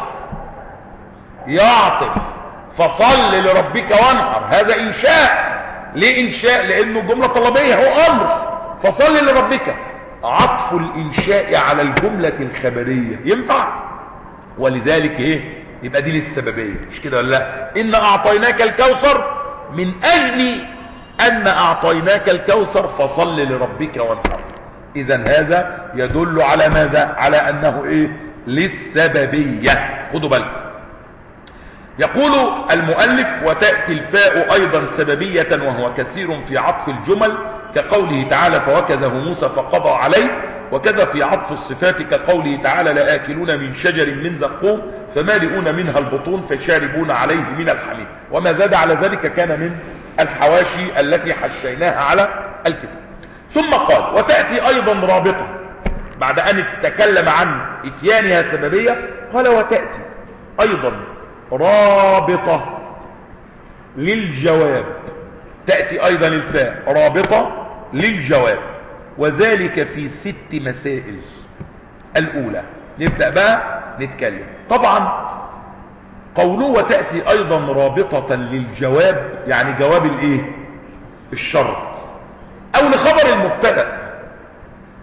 يعطف فصل لربك وانحر، هذا إنشاء. ليه إنشاء؟ لأنه جملة طلبية، هو أمر. فصل لربك، عطف الإنشاء على الجملة الخبرية ينفع، ولذلك إيه يبقى دي للسببية، مش كده ولا لا؟ إن أعطيناك الكوثر من أجل أن أعطيناك الكوثر فصل لربك وانحر. إذا هذا يدل على ماذا؟ على أنه إيه للسببية. خدوا بالكم. يقول المؤلف وتأتي الفاء أيضا سببية وهو كثير في عطف الجمل كقوله تعالى فوكزه موسى فقضى عليه. وكذا في عطف الصفات كقوله تعالى لآكلون من شجر من زقوم فمالئون منها البطون فشاربون عليه من الحميم. وما زاد على ذلك كان من الحواشي التي حشيناها على الكتاب. ثم قال وتأتي أيضا رابطة، بعد أن تكلم عن إتيانها سببية قال وتأتي أيضا رابطة للجواب. تأتي أيضا الفاء رابطة للجواب، وذلك في ست مسائل. الأولى نبدأ بقى نتكلم. طبعا قوله وتأتي أيضا رابطة للجواب يعني جواب الايه؟ الشرط او لخبر المبتدأ.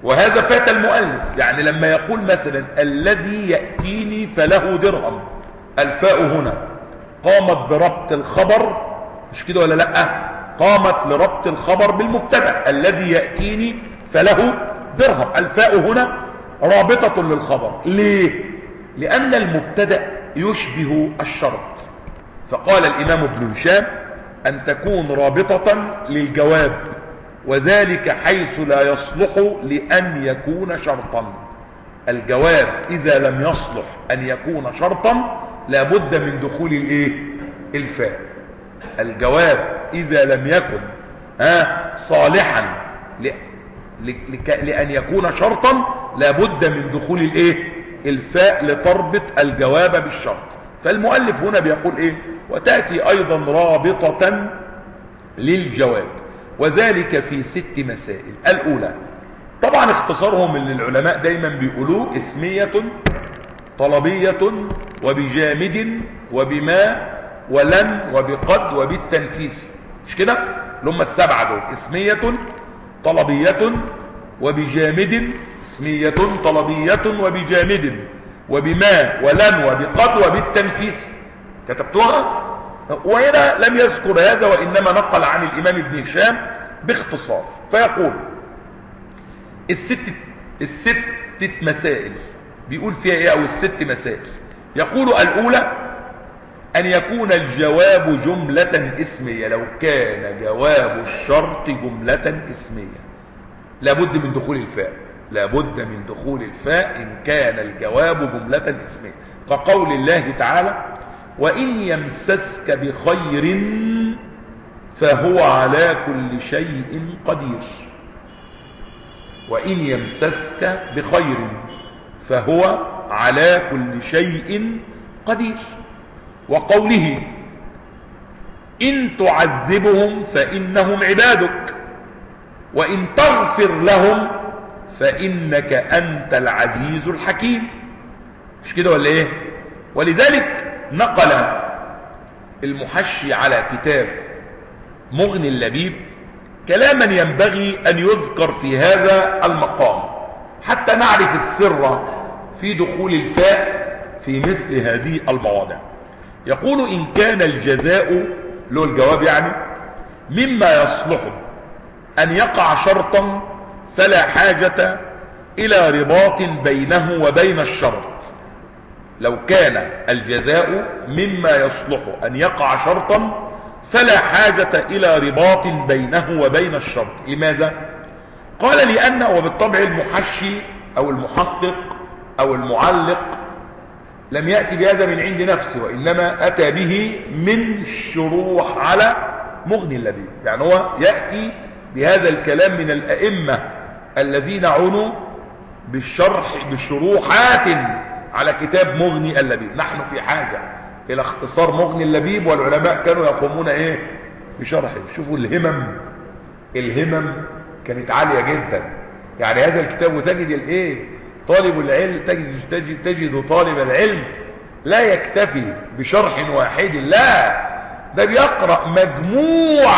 وهذا فات المؤلف. يعني لما يقول مثلا الذي يأتيني فله درهم، الفاء هنا قامت بربط الخبر، مش كده ولا لا؟ قامت لربط الخبر بالمبتدا، الذي يأتيني فله درهم، الفاء هنا رابطة للخبر. ليه؟ لأن المبتدا يشبه الشرط. فقال الإمام ابن هشام أن تكون رابطة للجواب، وذلك حيث لا يصلح لأن يكون شرطا. الجواب إذا لم يصلح أن يكون شرطا لابد من دخول الايه؟ الفاء. الجواب إذا لم يكن ها صالحا ل... ل... لك... لأن يكون شرطا لابد من دخول الايه؟ الفاء لتربط الجواب بالشرط. فالمؤلف هنا بيقول ايه؟ وتأتي أيضا رابطة للجواب، وذلك في ست مسائل. الأولى طبعا اختصارهم اللي العلماء دايما بيقولوه اسمية طلبية وبجامد وبما ولن وبقد وبالتنفيس، مش كده؟ اللي هم السبعة دول: اسمية طلبية وبجامد، اسمية طلبية وبجامد وبما ولن وبقد وبالتنفيس. كتبتوها؟ وهنا لم يذكر هذا، وإنما نقل عن الإمام ابن هشام باختصار. فيقول الست الست مسائل بيقول فيها ايه؟ او الست مسائل يقول: الاولى ان يكون الجواب جملة اسمية. لو كان جواب الشرط جملة اسمية لابد من دخول الفاء، لابد من دخول الفاء ان كان الجواب جملة اسمية، كقول الله تعالى: وإن يمسسك بخير فهو على كل شيء قدير. وإن يمسسك بخير فهو على كل شيء قدير. وقوله: إن تعذبهم فإنهم عبادك وإن تغفر لهم فإنك أنت العزيز الحكيم. مش كده ولا إيه؟ ولذلك نقل المحشي على كتاب مغني اللبيب كلاما ينبغي أن يذكر في هذا المقام حتى نعرف السر في دخول الفاء في مثل هذه المواضع. يقول: إن كان الجزاء له الجواب يعني مما يصلح أن يقع شرطا فلا حاجة إلى رباط بينه وبين الشرط. لو كان الجزاء مما يصلح أن يقع شرطا فلا حاجة إلى رباط بينه وبين الشرط. لماذا؟ قال: لأنه وبالطبع المحشي أو المحقق أو المعلق لم يأتي بهذا من عند نفسه، وإنما أتى به من شروح على مغني اللبيب. يعني هو يأتي بهذا الكلام من الأئمة الذين عنوا بالشرح بشروحات على كتاب مغني اللبيب. نحن في حاجة الى اختصار مغني اللبيب، والعلماء كانوا يقومون ايه؟ بشرحه. شوفوا الهمم، الهمم كانت عالية جدا. يعني هذا الكتاب وتجد الايه؟ طالب العلم تجد, تجد, تجد طالب العلم لا يكتفي بشرح واحد، لا، ده بيقرأ مجموع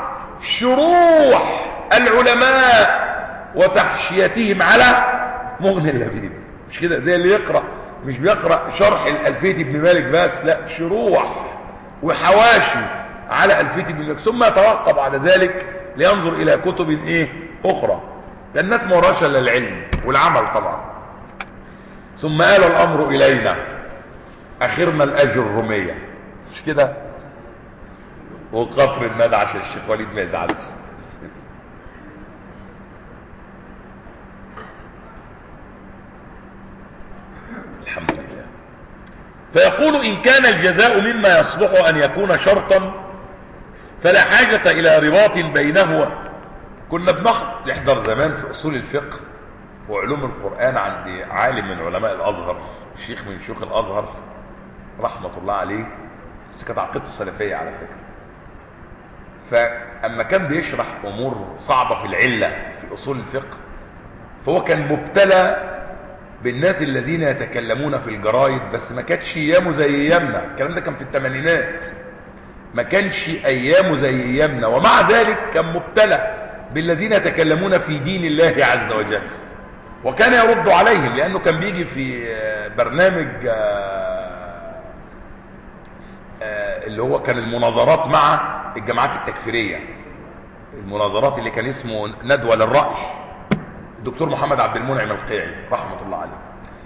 شروح العلماء وتحشيتهم على مغني اللبيب. مش كده؟ زي اللي يقرأ مش بيقرأ شرح الألفية ابن مالك بس، لا، شروح وحواشي على ألفية ابن مالك، ثم يتوقف بعد ذلك لينظر إلى كتب إيه أخرى. ده الناس ما وراش الا العلم والعمل طبعا. ثم آل الأمر إلينا، أخرنا الأجر الرمية، مش كده؟ وقطر الندى عشان الشيخ وليد ما يزعلش. الحمد لله. فيقول: إن كان الجزاء مما يصلح أن يكون شرطا فلا حاجة إلى رباط بينه. كنا بنحضر زمان في أصول الفقه وعلوم القرآن عند عالم من علماء الأزهر، شيخ من شيوخ الأزهر رحمة الله عليه، بس كانت عقيدته سلفية على فكرة. فأما كان بيشرح أمور صعبة في العلة في أصول الفقه، فهو كان مبتلى بالناس الذين يتكلمون في الجرايد، بس ما كانتش ايامه زي ايامنا. الكلام ده كان في الثمانينات، ما كانش ايامه زي ايامنا، ومع ذلك كان مبتلى بالذين يتكلمون في دين الله عز وجل. وكان يرد عليهم لانه كان بيجي في برنامج اللي هو كان المناظرات مع الجماعات التكفيرية، المناظرات اللي كان اسمه ندوة للرأي، الدكتور محمد عبد المنعم القيعي رحمة الله عليه.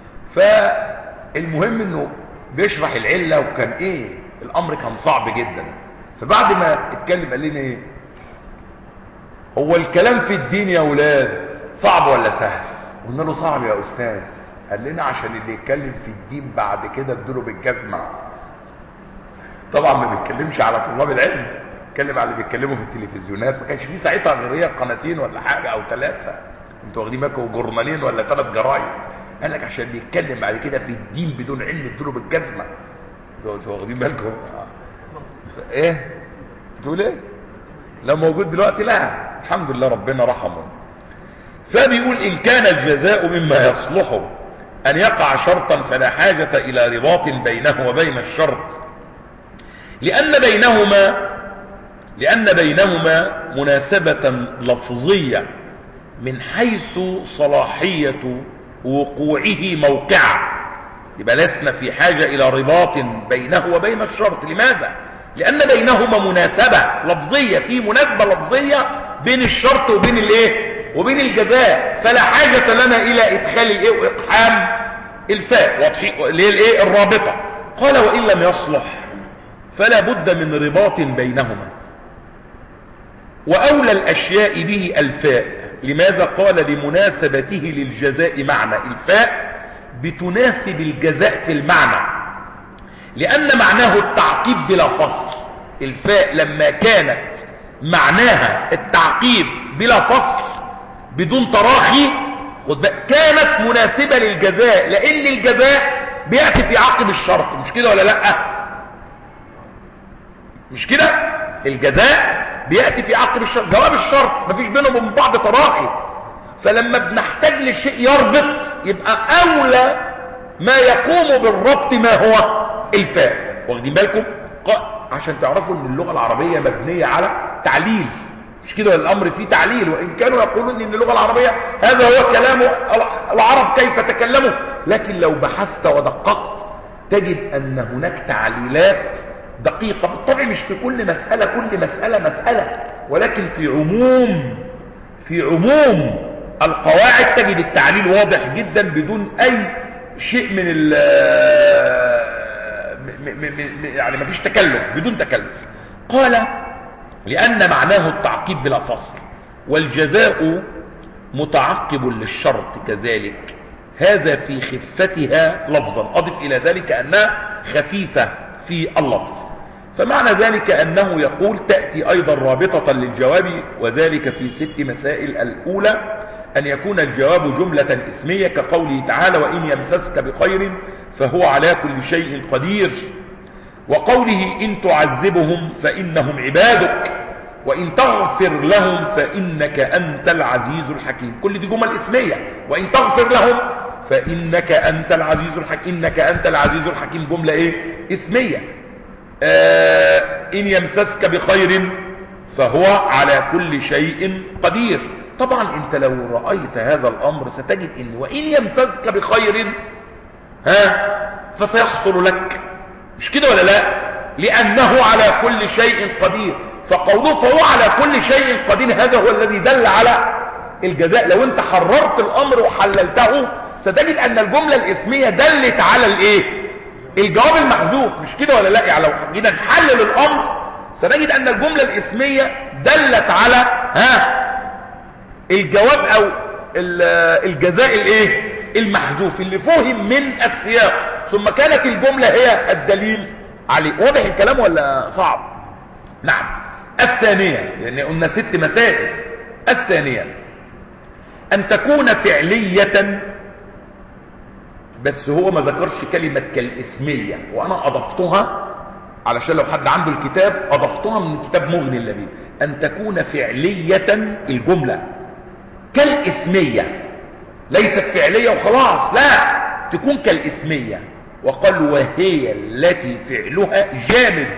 فالمهم انه بيشرح العلة، وكان ايه الامر كان صعب جدا. فبعد ما اتكلم قال لنا ايه، هو الكلام في الدين يا اولاد صعب ولا سهل؟ قلنا له صعب يا استاذ. قال لنا عشان اللي يتكلم في الدين بعد كده ادوله بالجزمة. طبعا ما بيتكلمش على طلاب العلم، بيتكلم على اللي بيتكلموا في التلفزيونات. ما كانش فيه ساعتها غير هي قناتين ولا حاجه او ثلاثه، انتوا واخدين بالكم، وجورنالين ولا ثلاث جرايد. قال لك عشان بيتكلم بعد كده في الدين بدون علم ادوله بالجزمه. انتوا واخدين بالكم ايه؟ تقول ايه؟ لو موجود دلوقتي لا الحمد لله ربنا رحمه. فبيقول ان كان الجزاء مما يصلح ان يقع شرطا فلا حاجه الى رباط بينه وبين الشرط، لأن بينهما لأن بينهما مناسبة لفظية من حيث صلاحية وقوعه موقعا. يبقى لسنا في حاجة إلى رباط بينه وبين الشرط. لماذا؟ لأن بينهما مناسبة لفظية، في مناسبة لفظية بين الشرط وبين الايه وبين الجزاء، فلا حاجة لنا إلى إدخال الايه وإقحام الفاء اللي هي الايه الرابطة. قال وإن لم يصلح فلا بد من رباط بينهما، وأولى الأشياء به الفاء. لماذا؟ قال لمناسبته للجزاء معنى. الفاء بتناسب الجزاء في المعنى، لأن معناه التعقيب بلا فصل. الفاء لما كانت معناها التعقيب بلا فصل بدون تراخي كانت مناسبة للجزاء، لأن الجزاء بيأتي في عقب الشرط. مش كده ولا لأ؟ مش كده؟ الجزاء بيأتي في عقب الشرط، جواب الشرط مفيش بينهم وبين بعض تراخي. فلما بنحتاج لشيء يربط يبقى اولى ما يقوم بالربط ما هو الفاء. واخدين بالكم؟ عشان تعرفوا ان اللغة العربية مبنية على تعليل. مش كده؟ الامر فيه تعليل، وان كانوا يقولون ان اللغة العربية هذا هو كلام العرب كيف تكلموا، لكن لو بحثت ودققت تجد ان هناك تعليلات دقيقة. بالطبع مش في كل مسألة كل مسألة مسألة، ولكن في عموم في عموم القواعد تجد التعليل واضح جدا بدون اي شيء من ال يعني ما فيش تكلف، بدون تكلف. قال لأن معناه التعقيب بلا فصل، والجزاء متعقب للشرط كذلك، هذا في خفتها لفظا. أضف إلى ذلك أنها خفيفة في اللفظ. فمعنى ذلك أنه يقول تأتي أيضا رابطة للجواب، وذلك في ست مسائل. الأولى أن يكون الجواب جملة اسمية كقوله تعالى وإن يمسسك بخير فهو على كل شيء قدير، وقوله إن تعذبهم فإنهم عبادك وإن تغفر لهم فإنك أنت العزيز الحكيم. كل دي جمل اسمية. وإن تغفر لهم فإنك أنت العزيز الحكيم، إنك أنت العزيز الحكيم جملة إيه؟ اسمية. آه إن يمسسك بخير فهو على كل شيء قدير. طبعا انت لو رأيت هذا الامر ستجد ان وان يمسسك بخير ها فسيحصل لك. مش كده ولا لا؟ لانه على كل شيء قدير. فقوله فهو على كل شيء قدير هذا هو الذي دل على الجزاء. لو انت حررت الامر وحللته ستجد ان الجملة الاسمية دلت على الايه؟ الجواب المحذوف. مش كده ولا لا؟ يعني لو جينا نحلل الامر سنجد ان الجملة الاسمية دلت على ها الجواب او الجزاء الايه؟ المحذوف اللي فهم من السياق، ثم كانت الجملة هي الدليل عليه. واضح الكلام ولا صعب؟ نعم. الثانية، يعني قلنا ست مسائل. الثانية ان تكون فعلية، بس هو ما ذكرش كلمة كالاسمية، وانا اضفتها علشان لو حد عنده الكتاب اضفتها من كتاب مغني اللبيب. ان تكون فعلية الجملة كالاسمية، ليست فعلية وخلاص، لا، تكون كالاسمية. وقال وهي التي فعلها جامد.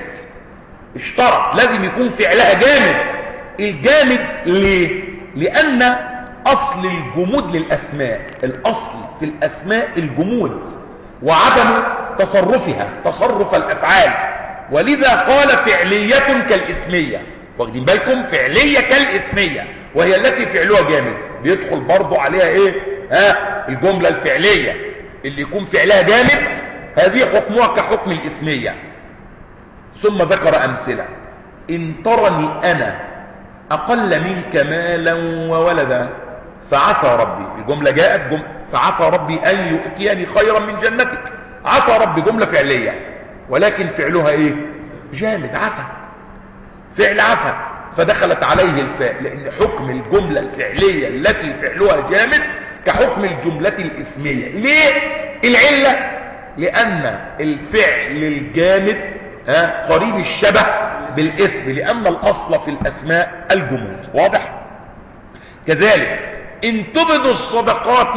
اشترط لازم يكون فعلها جامد. الجامد ليه؟ لأن اصل الجمود للاسماء، الاصل في الاسماء الجمود وعدم تصرفها تصرف الافعال، ولذا قال فعلية كالاسمية. واخدين بالكم؟ فعلية كالاسمية، وهي التي فعلها جامد. بيدخل برضو عليها ايه؟ ها الجملة الفعلية اللي يكون فعلها جامد، هذه حكمها كحكم الاسمية. ثم ذكر امثلة: ان ترني انا اقل منك مالا وولدا فعسى ربي. الجملة جاءت جملة فعسى ربي ان يؤتيني خيرا من جنتك. عسى ربي جملة فعلية، ولكن فعلها ايه؟ جامد، عسى، فعل عسى، فدخلت عليه الفاء، لان حكم الجملة الفعلية التي فعلها جامد كحكم الجملة الاسمية. ليه؟ العلة لان الفعل الجامد ها قريب الشبه بالاسم، لان الاصل في الاسماء الجمود. واضح؟ كذلك ان تبدوا الصدقات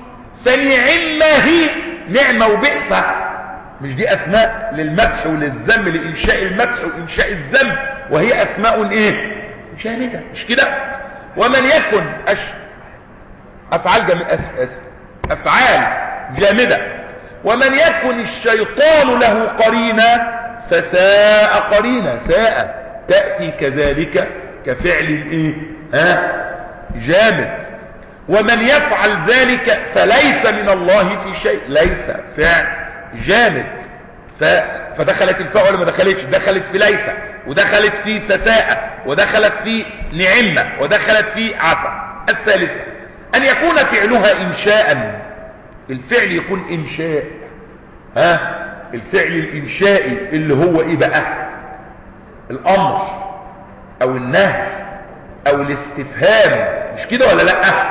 فنعمة هي، نعمة وبئسة، مش دي اسماء للمدح وللذم، لانشاء المدح وانشاء الذم، وهي اسماء ايه؟ جامدة، مش كده؟ ومن يكن أش... افعال جم... أس... أس... افعال جامدة. ومن يكن الشيطان له قرينا فساء قرينا. ساء تأتي كذلك كفعل ايه؟ ها جامد. ومن يفعل ذلك فليس من الله في شيء. ليس فعل جامد، ف... فدخلت الفاء ولا ما دخلتش؟ دخلت في ليس، ودخلت في فساء، ودخلت في نعمة، ودخلت في عسى. الثالثة ان يكون فعلها انشاء. الفعل يكون انشاء، ها الفعل الانشائي اللي هو ايه بقى؟ الامر او النهي او الاستفهام، مش كده ولا لا؟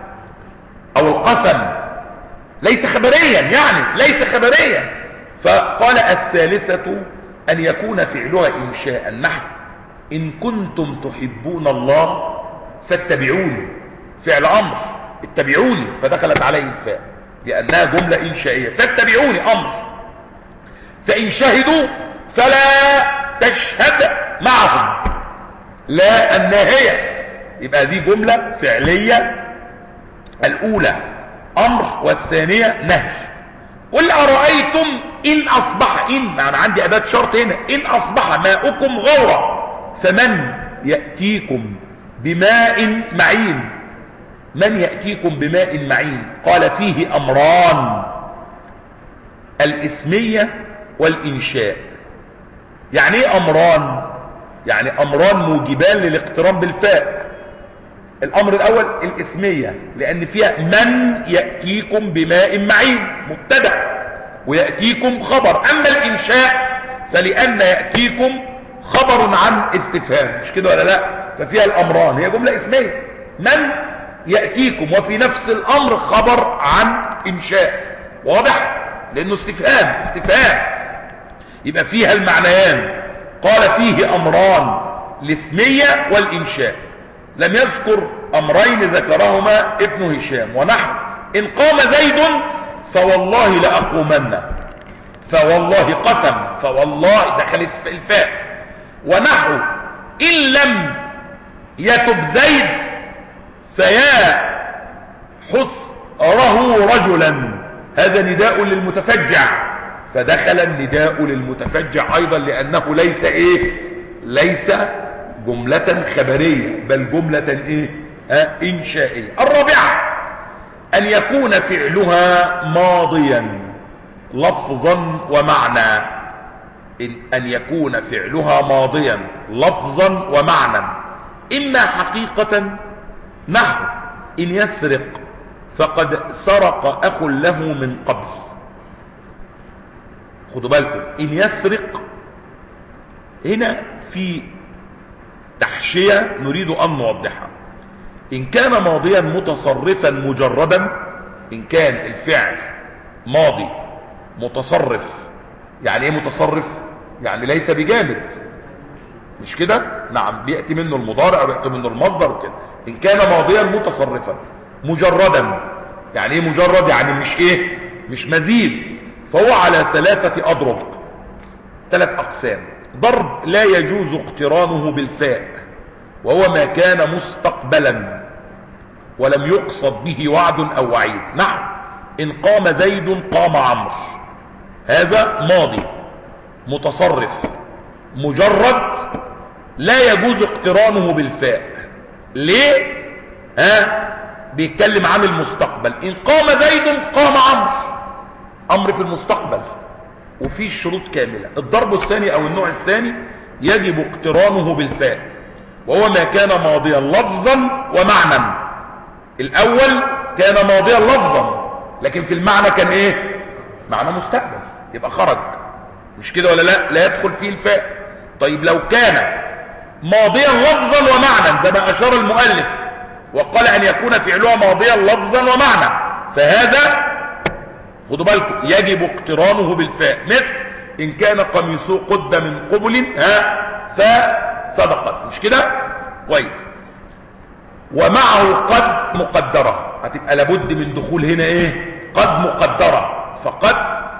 او القسم، ليس خبريا، يعني ليس خبريا. فقال الثالثة ان يكون فعلها انشاء، نحو ان كنتم تحبون الله فاتبعوني. فعل امر، اتبعوني، فدخلت عليه الفاء لانها جملة انشائية. فاتبعوني امر. فان شهدوا فلا تشهد معهم. لا الناهية، يبقى دي جملة فعلية، الاولى امر والثانية نهي. قل ارايتم ان اصبح، ان انا عندي اداة شرط هنا، ان اصبح ماؤكم غورا فمن يأتيكم بماء معين. من يأتيكم بماء معين؟ قال فيه امران: الاسمية والانشاء. يعني ايه امران؟ يعني امران موجبان للاقتران بالفاء. الامر الاول الاسمية، لان فيها من يأتيكم بماء معين مبتدأ، ويأتيكم خبر. اما الانشاء فلان يأتيكم خبر عن استفهام، مش كده ولا لا؟ ففيها الامران، هي جملة اسمية، من يأتيكم، وفي نفس الامر خبر عن انشاء. واضح؟ لانه استفهام، استفهام يبقى فيها المعنيان. قال فيه امران: الاسمية والانشاء. لم يذكر امرين ذكرهما ابن هشام، ونحو ان قام زيد فوالله لاقومن. فوالله قسم، فوالله دخلت في الفاء. ونحو ان لم يتب زيد فيا حسره رجلا. هذا نداء للمتفجع، فدخل النداء للمتفجع ايضا، لانه ليس ايه؟ ليس جملة خبرية، بل جملة ايه؟ اه انشائية. الرابعة ان يكون فعلها ماضيا لفظا ومعنى. إن, ان يكون فعلها ماضيا لفظا ومعنى، اما حقيقة، نحو ان يسرق فقد سرق اخ له من قبل. خدوا بالكم، ان يسرق هنا في تحشية نريد ان نوضحها. ان كان ماضيا متصرفا مجردا، ان كان الفعل ماضي متصرف. يعني ايه متصرف؟ يعني ليس بجامد، مش كده؟ نعم، بيأتي منه المضارع وبيأتي منه المصدر وكده. ان كان ماضيا متصرفا مجردا، يعني ايه مجرد؟ يعني مش ايه؟ مش مزيد. فهو على ثلاثة اضرب، ثلاث اقسام. ضرب لا يجوز اقترانه بالفاء، وهو ما كان مستقبلا. ولم يقصد به وعد او وعيد. نعم، ان قام زيد قام عمرو، هذا ماضي متصرف مجرد لا يجوز اقترانه بالفاء. ليه؟ ها بيتكلم عن المستقبل. ان قام زيد قام عمرو، امر في المستقبل وفيه الشروط كاملة. الضرب الثاني او النوع الثاني يجب اقترانه بالفاء، وهو ما كان ماضيا لفظا ومعنى. الاول كان ماضيا لفظا لكن في المعنى كان ايه؟ معنى مستقبل، يبقى خرج، مش كده ولا لا؟ لا يدخل فيه الفاء. طيب لو كان ماضيا لفظا ومعنى زي ما اشار المؤلف وقال ان يكون فعلها ماضيا لفظا ومعنى، فهذا خدوا بالكم يجب اقترانه بالفاء. مثل ان كان قميصه قد من قبل ها فصدقت، مش كده؟ كويس. ومعه قد مقدرة، هتبقى لابد من دخول هنا ايه؟ قد مقدرة. فقد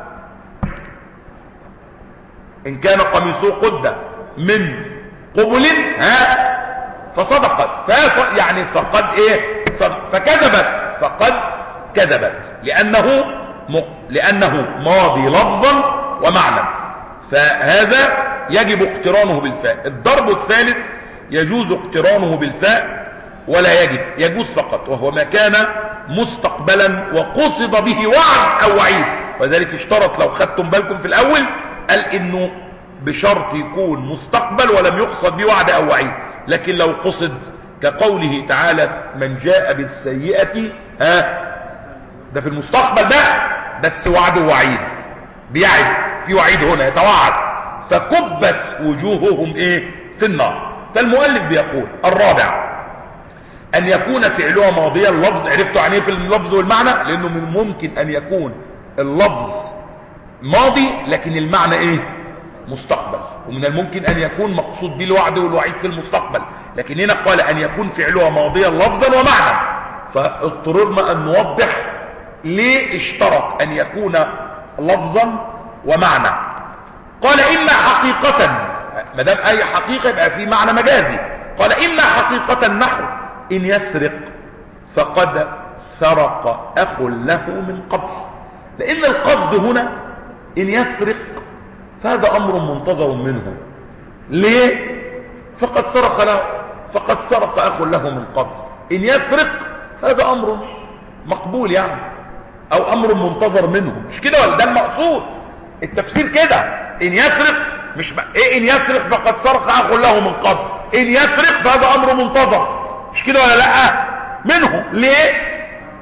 ان كان قميصه قد من قبل ها فصدقت، ف يعني فقد ايه؟ صدق. فكذبت، فقد كذبت لانه م... لانه ماضي لفظا ومعنى، فهذا يجب اقترانه بالفاء. الضرب الثالث يجوز اقترانه بالفاء ولا يجب، يجوز فقط، وهو ما كان مستقبلا وقصد به وعد او وعيد. وذلك اشترط، لو خدتم بالكم في الاول قال انه بشرط يكون مستقبل ولم يقصد به وعد او وعيد. لكن لو قصد كقوله تعالى من جاء بالسيئة ها ده في المستقبل بقى، بس وعد ووعيد، بيعد في وعيد هنا يتوعد. فكبت وجوههم ايه؟ في النار. فالمؤلف بيقول الرابع ان يكون فعلها ماضيا اللفظ. عرفتوا عن ايه في اللفظ والمعنى؟ لانه من الممكن ان يكون اللفظ ماضي لكن المعنى ايه؟ مستقبل، ومن الممكن ان يكون مقصود به الوعد والوعيد في المستقبل، لكن هنا قال ان يكون فعلها ماضيا لفظا ومعنى. فاضطررنا ان نوضح ليه اشترط ان يكون لفظا ومعنى. قال اما حقيقة، ما دام اي حقيقة يبقى في معنى مجازي. قال اما حقيقة نحو ان يسرق فقد سرق اخ له من قبل، لان القصد هنا ان يسرق فهذا امر منتظر منه. ليه؟ فقد سرق له، فقد سرق اخ له من قبل. ان يسرق فهذا امر مقبول يعني، او امر منتظر منه، مش كده ولا ده المقصود؟ التفسير كده، ان يسرق مش ب... ايه ان يسرق فقد سرق اخ له من قبل، ان يسرق فهذا امر منتظر، مش كده ولا لا؟ منه. ليه؟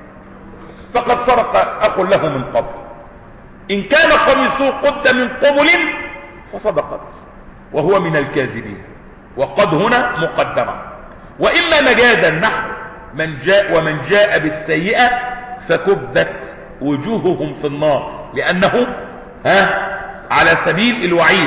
فقد سرق اخ له من قبل. ان كان قميصه قد من قبل فصدقت وهو من الكاذبين، وقد هنا مقدمة. واما مجازا نحو من جاء ومن جاء بالسيئة فكبت وجوههم في النار، لانه ها على سبيل الوعيد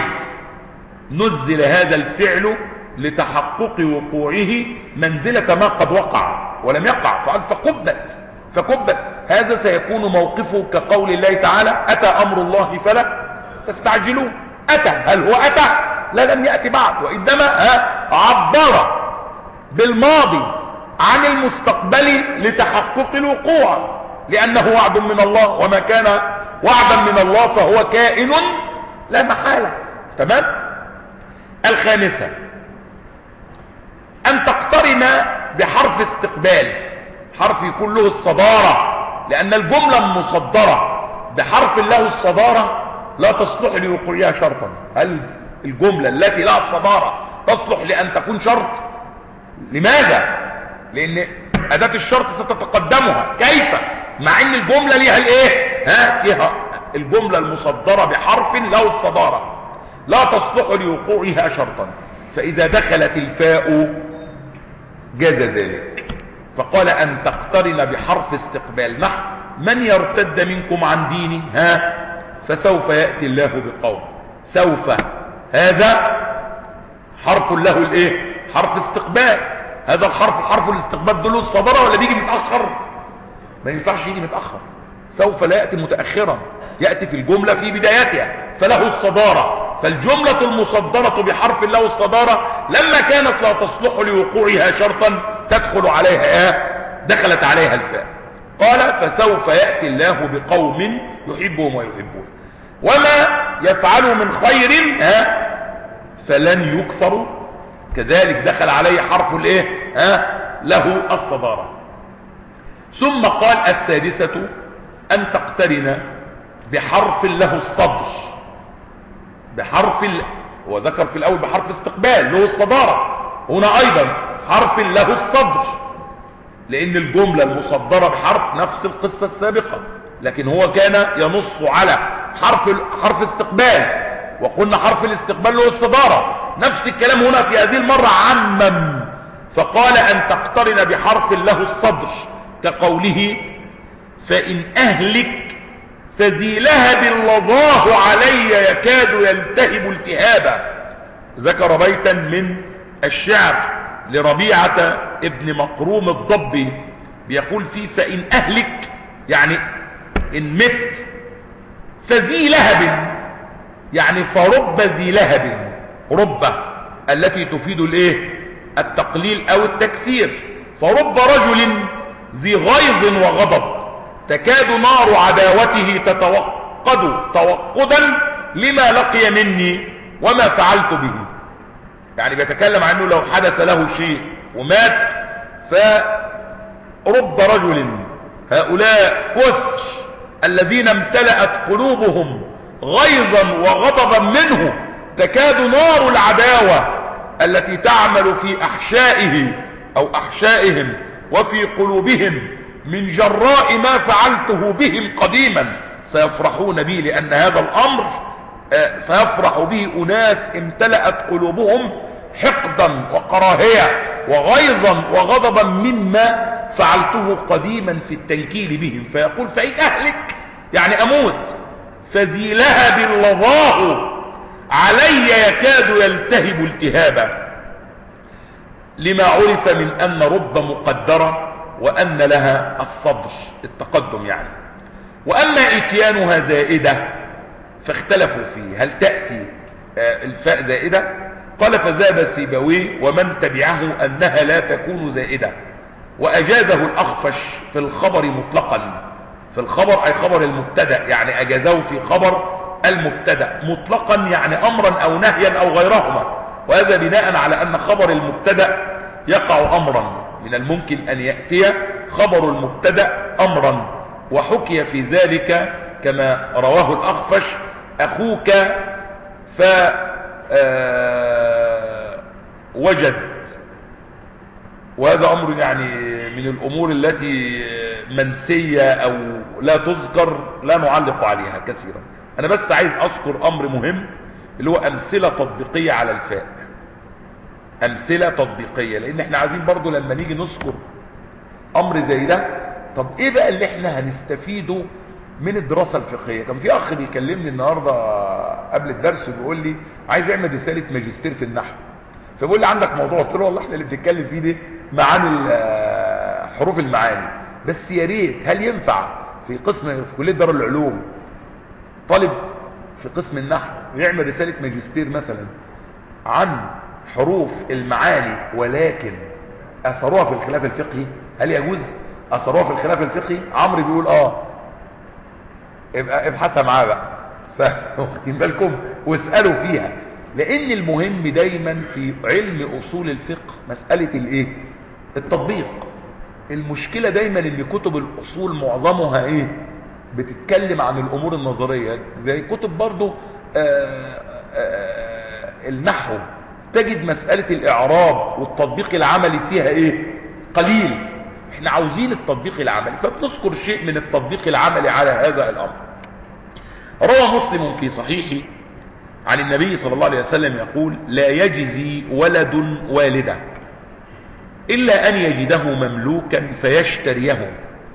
نزل هذا الفعل لتحقق وقوعه منزلة ما قد وقع ولم يقع، فقال فكبت فكبت. هذا سيكون موقفه كقول الله تعالى أتى أمر الله فلا تستعجلوه. أتى، هل هو أتى؟ لا، لم يأتي بعد، وإنما عبر بالماضي عن المستقبل لتحقق الوقوع، لأنه وعد من الله، وما كان وعدا من الله فهو كائن لا محالة. تمام. الخامسة أن تقترن بحرف استقبال، حرف يكون له الصدارة، لأن الجملة المصدرة بحرف له الصدارة لا تصلح لوقوعها شرطا. هل الجملة التي لها الصدارة تصلح لأن تكون شرط؟ لماذا؟ لأن أداة الشرط ستتقدمها. كيف؟ مع أن الجملة ليها الإيه؟ ها فيها الجملة المصدرة بحرف له الصدارة لا تصلح لوقوعها شرطا، فإذا دخلت الفاء جاز ذلك. فقال أن تقترن بحرف استقبال نحو من يرتد منكم عن دينه ها فسوف يأتي الله بقوم. سوف هذا حرف له الايه؟ حرف استقبال. هذا الحرف حرف الاستقبال دول الصدارة ولا بيجي متأخر؟ ما ينفعش يجي متأخر. سوف لا يأتي متأخرا، يأتي في الجملة في بدايتها، فله الصدارة. فالجملة المصدرة بحرف له الصدارة لما كانت لا تصلح لوقوعها شرطا تدخل عليها دخلت عليها الفاء. قال فسوف يأتي الله بقوم يحبهم ويحبون وما يفعلوا من خير ها فلن يكفروا. كذلك دخل عليه حرف الايه ها له الصدارة. ثم قال السادسة ان تقترن بحرف له الصدر. بحرف ال... وذكر في الاول بحرف استقبال له الصدارة، هنا ايضا حرف له الصدر، لان الجملة المصدرة بحرف نفس القصة السابقة، لكن هو كان ينص على حرف حرف استقبال، وقلنا حرف الاستقبال له الصدارة. نفس الكلام هنا في هذه المرة عمم، فقال ان تقترن بحرف له الصدر كقوله فإن أهلك فذي لهب لظاه علي يكاد يلتهب التهابا. ذكر بيتا من الشعر لربيعة ابن مقروم الضبي بيقول فيه فإن أهلك يعني إن مت، فذي لهب يعني فرب ذي لهب، ربة التي تفيد الايه التقليل او التكسير، فرب رجل ذي غيظ وغضب تكاد نار عداوته تتوقد توقدا لما لقي مني وما فعلت به. يعني بيتكلم عنه لو حدث له شيء ومات، فرب رجل، هؤلاء كثر الذين امتلأت قلوبهم غيظا وغضبا منه، تكاد نار العداوة التي تعمل في أحشائه أو أحشائهم وفي قلوبهم من جراء ما فعلته بهم قديما سيفرحون بي، لأن هذا الأمر سيفرح به أناس امتلأت قلوبهم حقدا وكراهية وغيظا وغضبا مما فعلته قديما في التنكيل بهم. فيقول فإن أهلك يعني أموت، فذي لهب لظاه علي يكاد يلتهب التهابا، لما عرف من أن رب مقدرة وأن لها الصدر التقدم يعني. وأما إتيانها زائدة فاختلفوا فيه، هل تأتي الفاء زائدة؟ قال فذهب سيبويه ومن تبعه أنها لا تكون زائدة، وأجازه الأخفش في الخبر مطلقا، في الخبر أي خبر المبتدأ، يعني أجازه في خبر المبتدأ مطلقا يعني أمرا أو نهيا أو غيرهما، وهذا بناء على أن خبر المبتدأ يقع أمرا، من الممكن أن يأتي خبر المبتدأ أمرا، وحكي في ذلك كما رواه الأخفش أخوك فوجد، وهذا أمر يعني من الأمور التي منسية أو لا تذكر لا نعلق عليها كثيرا. أنا بس عايز أذكر أمر مهم اللي هو أمثلة تطبيقية على الفاء، أمثلة تطبيقية، لأن احنا عايزين برضو لما نيجي نذكر أمر زي ده، طب إيه بقى اللي احنا هنستفيده من الدراسة الفقهية؟ كان في أخ بيكلمني النهاردة قبل الدرس وبيقول لي عايز يعمل رسالة ماجستير في النحو، فبيقول لي عندك موضوع؟ قلت له والله احنا اللي بنتكلم فيه ده معاني حروف المعاني، بس يا ريت هل ينفع في قسم في كلية دار العلوم طالب في قسم النحو يعمل رسالة ماجستير مثلا عن حروف المعاني ولكن اثروها في الخلاف الفقهي؟ هل يجوز اثروها في الخلاف الفقهي؟ عمرو بيقول اه، ابقى ابحثها معاه بقى، فاخدين بالكم واسالوا فيها، لان المهم دايما في علم اصول الفقه مساله الايه التطبيق. المشكله دايما ان كتب الاصول معظمها ايه بتتكلم عن الامور النظريه، زي كتب برضو آآ آآ النحو تجد مساله الاعراب والتطبيق العملي فيها ايه قليل. احنا عاوزين التطبيق العملي، فبنذكر شيء من التطبيق العملي على هذا الامر. روى مسلم في صحيحه عن النبي صلى الله عليه وسلم يقول لا يجزي ولد والده إلا أن يجده مملوكا فيشتريه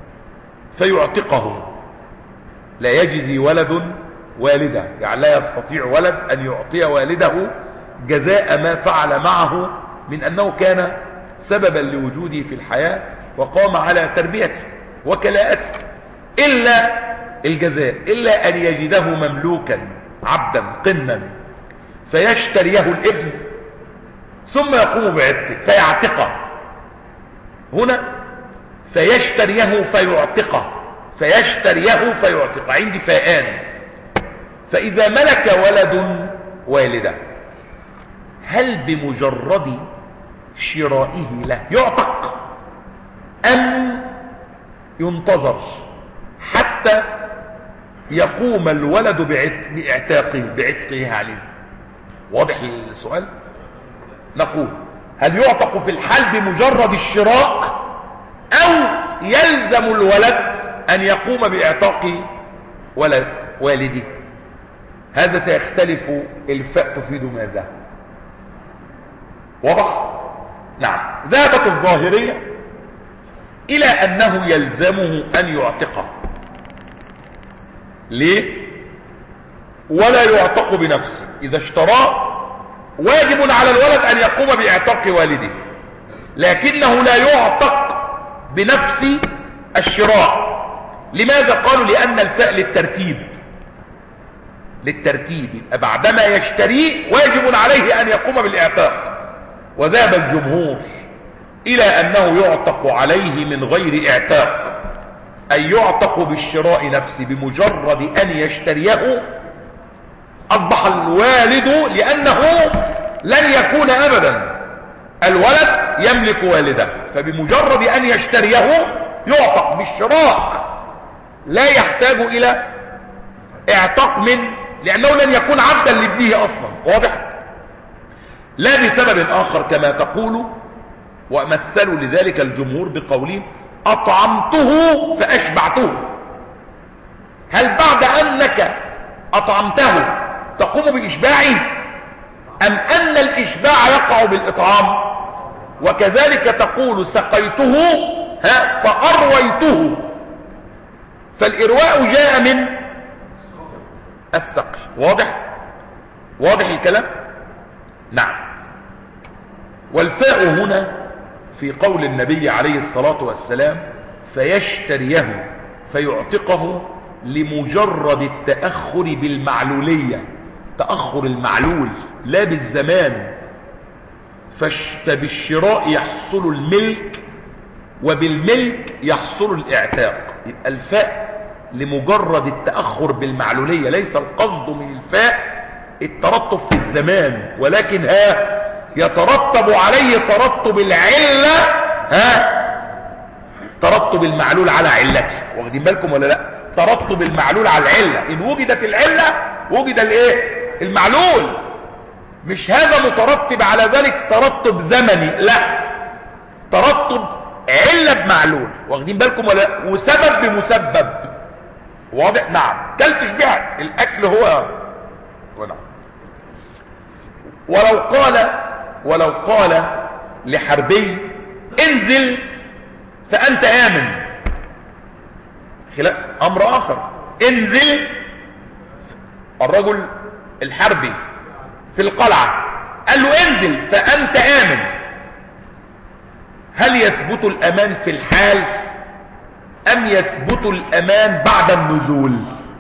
فيعتقه. لا يجزي ولد والده يعني لا يستطيع ولد أن يعطي والده جزاء ما فعل معه من أنه كان سببا لوجوده في الحياة وقام على تربيته وكلاءته، إلا الجزاء إلا أن يجده مملوكا عبدا قنا فيشتريه الابن ثم يقوم بعتقه فيعتقه. هنا فيشتريه فيعتقه فيشتريه فيعتقه عندي فاءان. فإذا ملك ولد والده هل بمجرد شرائه له يعتق أم ينتظر حتى يقوم الولد باعتاقه بعتقه عليه؟ واضح السؤال؟ نقول هل يعتق في الحال بمجرد الشراء أو يلزم الولد أن يقوم باعتاق ولد والده؟ هذا سيختلف. الفاء تفيد ماذا؟ واضح؟ نعم. ذهبت الظاهرية إلى أنه يلزمه أن يعتقه. ليه؟ ولا يعتق بنفسه. إذا اشتراه واجب على الولد أن يقوم باعتاق والده، لكنه لا يعتق بنفس الشراء. لماذا؟ قالوا لأن الفاء للترتيب للترتيب يبقى بعدما يشتريه واجب عليه أن يقوم بالاعتاق. وذهب الجمهور إلى أنه يعتق عليه من غير اعتاق، أي يعتق بالشراء نفسه بمجرد أن يشتريه أصبح الوالد، لأنه لن يكون أبدا الولد يملك والده، فبمجرد أن يشتريه يعتق بالشراء، لا يحتاج إلى اعتاق من، لأنه لن يكون عبدا لابنه أصلا. واضح؟ لا بسبب آخر كما تقول. ومثلوا لذلك الجمهور بقولهم أطعمته فأشبعته. هل بعد أنك أطعمته تقوم بإشباعه، أم أن الإشباع يقع بالإطعام؟ وكذلك تقول سقيته ها فأرويته، فالإرواء جاء من السقي. واضح؟ واضح الكلام؟ نعم. والفاء هنا في قول النبي عليه الصلاة والسلام فيشتريه فيعتقه لمجرد التأخر بالمعلولية، تأخر المعلول لا بالزمان. فبالشراء يحصل الملك وبالملك يحصل الاعتاق. يبقى الفاء لمجرد التأخر بالمعلولية، ليس القصد من الفاء الترتب في الزمان، ولكن ها يترتب عليه ترتب العلة، ها ترتب المعلول على علته. واخدين بالكم ولا لا؟ ترتب المعلول على العلة، إن وجدت العلة وجد الايه؟ المعلول. مش هذا مترتب على ذلك ترتب زمني، لا، ترتب علة بمعلول. واخدين بالكم ولا لا؟ وسبب بمسبب. واضح؟ نعم. كالتشبيهات، الأكل هو ونعم. ولو قال ولو قال لحربي انزل فأنت آمن، خلاف أمر آخر. انزل الرجل الحربي في القلعة قال له انزل فأنت آمن، هل يثبت الأمان في الحال أم يثبت الأمان بعد النزول؟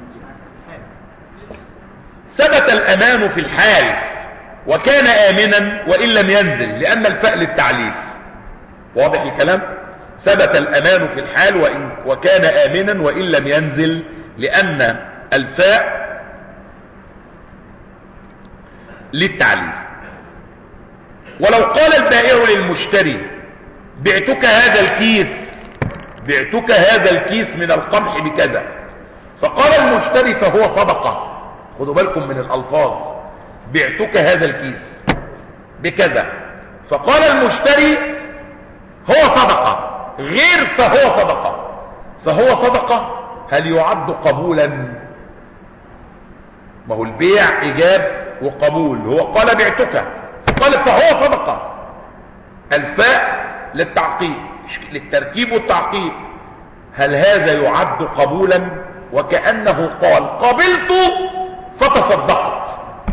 ثبت الأمان في الحال وكان آمنا وإن لم ينزل، لأن الفاء للتعليف. واضح الكلام؟ ثبت الأمان في الحال وإن وكان آمنا وإن لم ينزل، لأن الفاء للتعليف. ولو قال البائع للمشتري بعتك هذا الكيس بعتك هذا الكيس من القمح بكذا، فقال المشتري فهو صدقة. خدوا بالكم من الألفاظ، بعتك هذا الكيس بكذا، فقال المشتري هو صدقة، غير فهو صدقة. فهو صدقة هل يعد قبولا؟ ما هو البيع إيجاب وقبول. هو قال بعتك قال فهو صدقة، الفاء للتعقيب للتركيب والتعقيب. هل هذا يعد قبولا؟ وكأنه قال قبلت فتصدقت،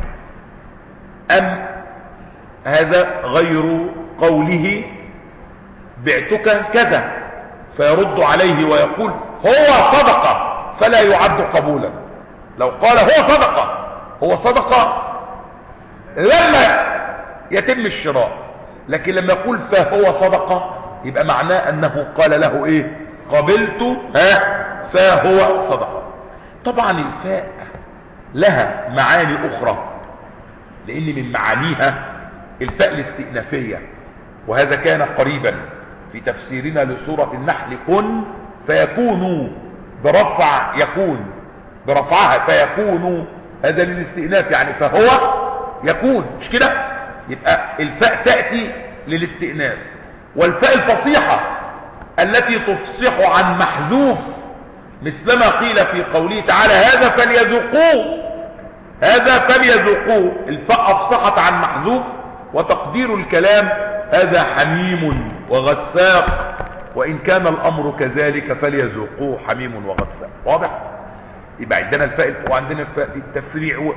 أم هذا غير قوله بعتك كذا، فيرد عليه ويقول هو صدقة فلا يعد قبولا. لو قال هو صدقة، هو صدقة لما يتم الشراء، لكن لما يقول فهو صدقة يبقى معناه انه قال له ايه؟ قبلت ها فهو صدق. طبعا الفاء لها معاني اخرى، لان من معانيها الفاء الاستئنافية، وهذا كان قريبا في تفسيرنا لسورة النحل. كن فيكون برفع يكون برفعها فيكون، هذا للاستئناف يعني فهو يكون، مش كده؟ يبقى الفاء تأتي للاستئناف. والفاء الفصيحة التي تفصح عن محذوف، مثلما قيل في قوله تعالى هذا فليذوقوه، هذا فليذوقوه، الفاء افصحت عن محذوف، وتقدير الكلام هذا حميم وغساق، وإن كان الأمر كذلك فليذوقوه حميم وغساق. واضح؟ يبقى عندنا الفاء وعندنا الفاء التفريع.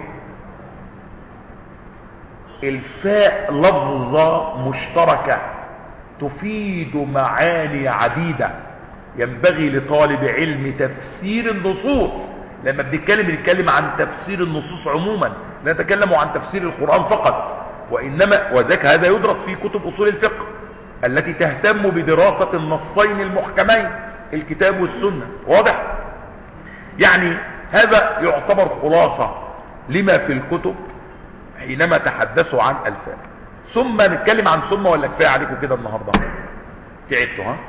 الفاء لفظة مشتركة تفيد معاني عديدة، ينبغي لطالب علم تفسير النصوص. لما بنتكلم بنتكلم عن تفسير النصوص عموما، لا نتكلم عن تفسير القرآن فقط، وإنما وذاك هذا يدرس في كتب أصول الفقه التي تهتم بدراسة النصين المحكمين، الكتاب والسنة. واضح؟ يعني هذا يعتبر خلاصة لما في الكتب حينما تحدثوا عن الفاء. ثم نتكلم عن ثم، ولا كفايه عليكم كده النهارده؟ تعبتوا ها؟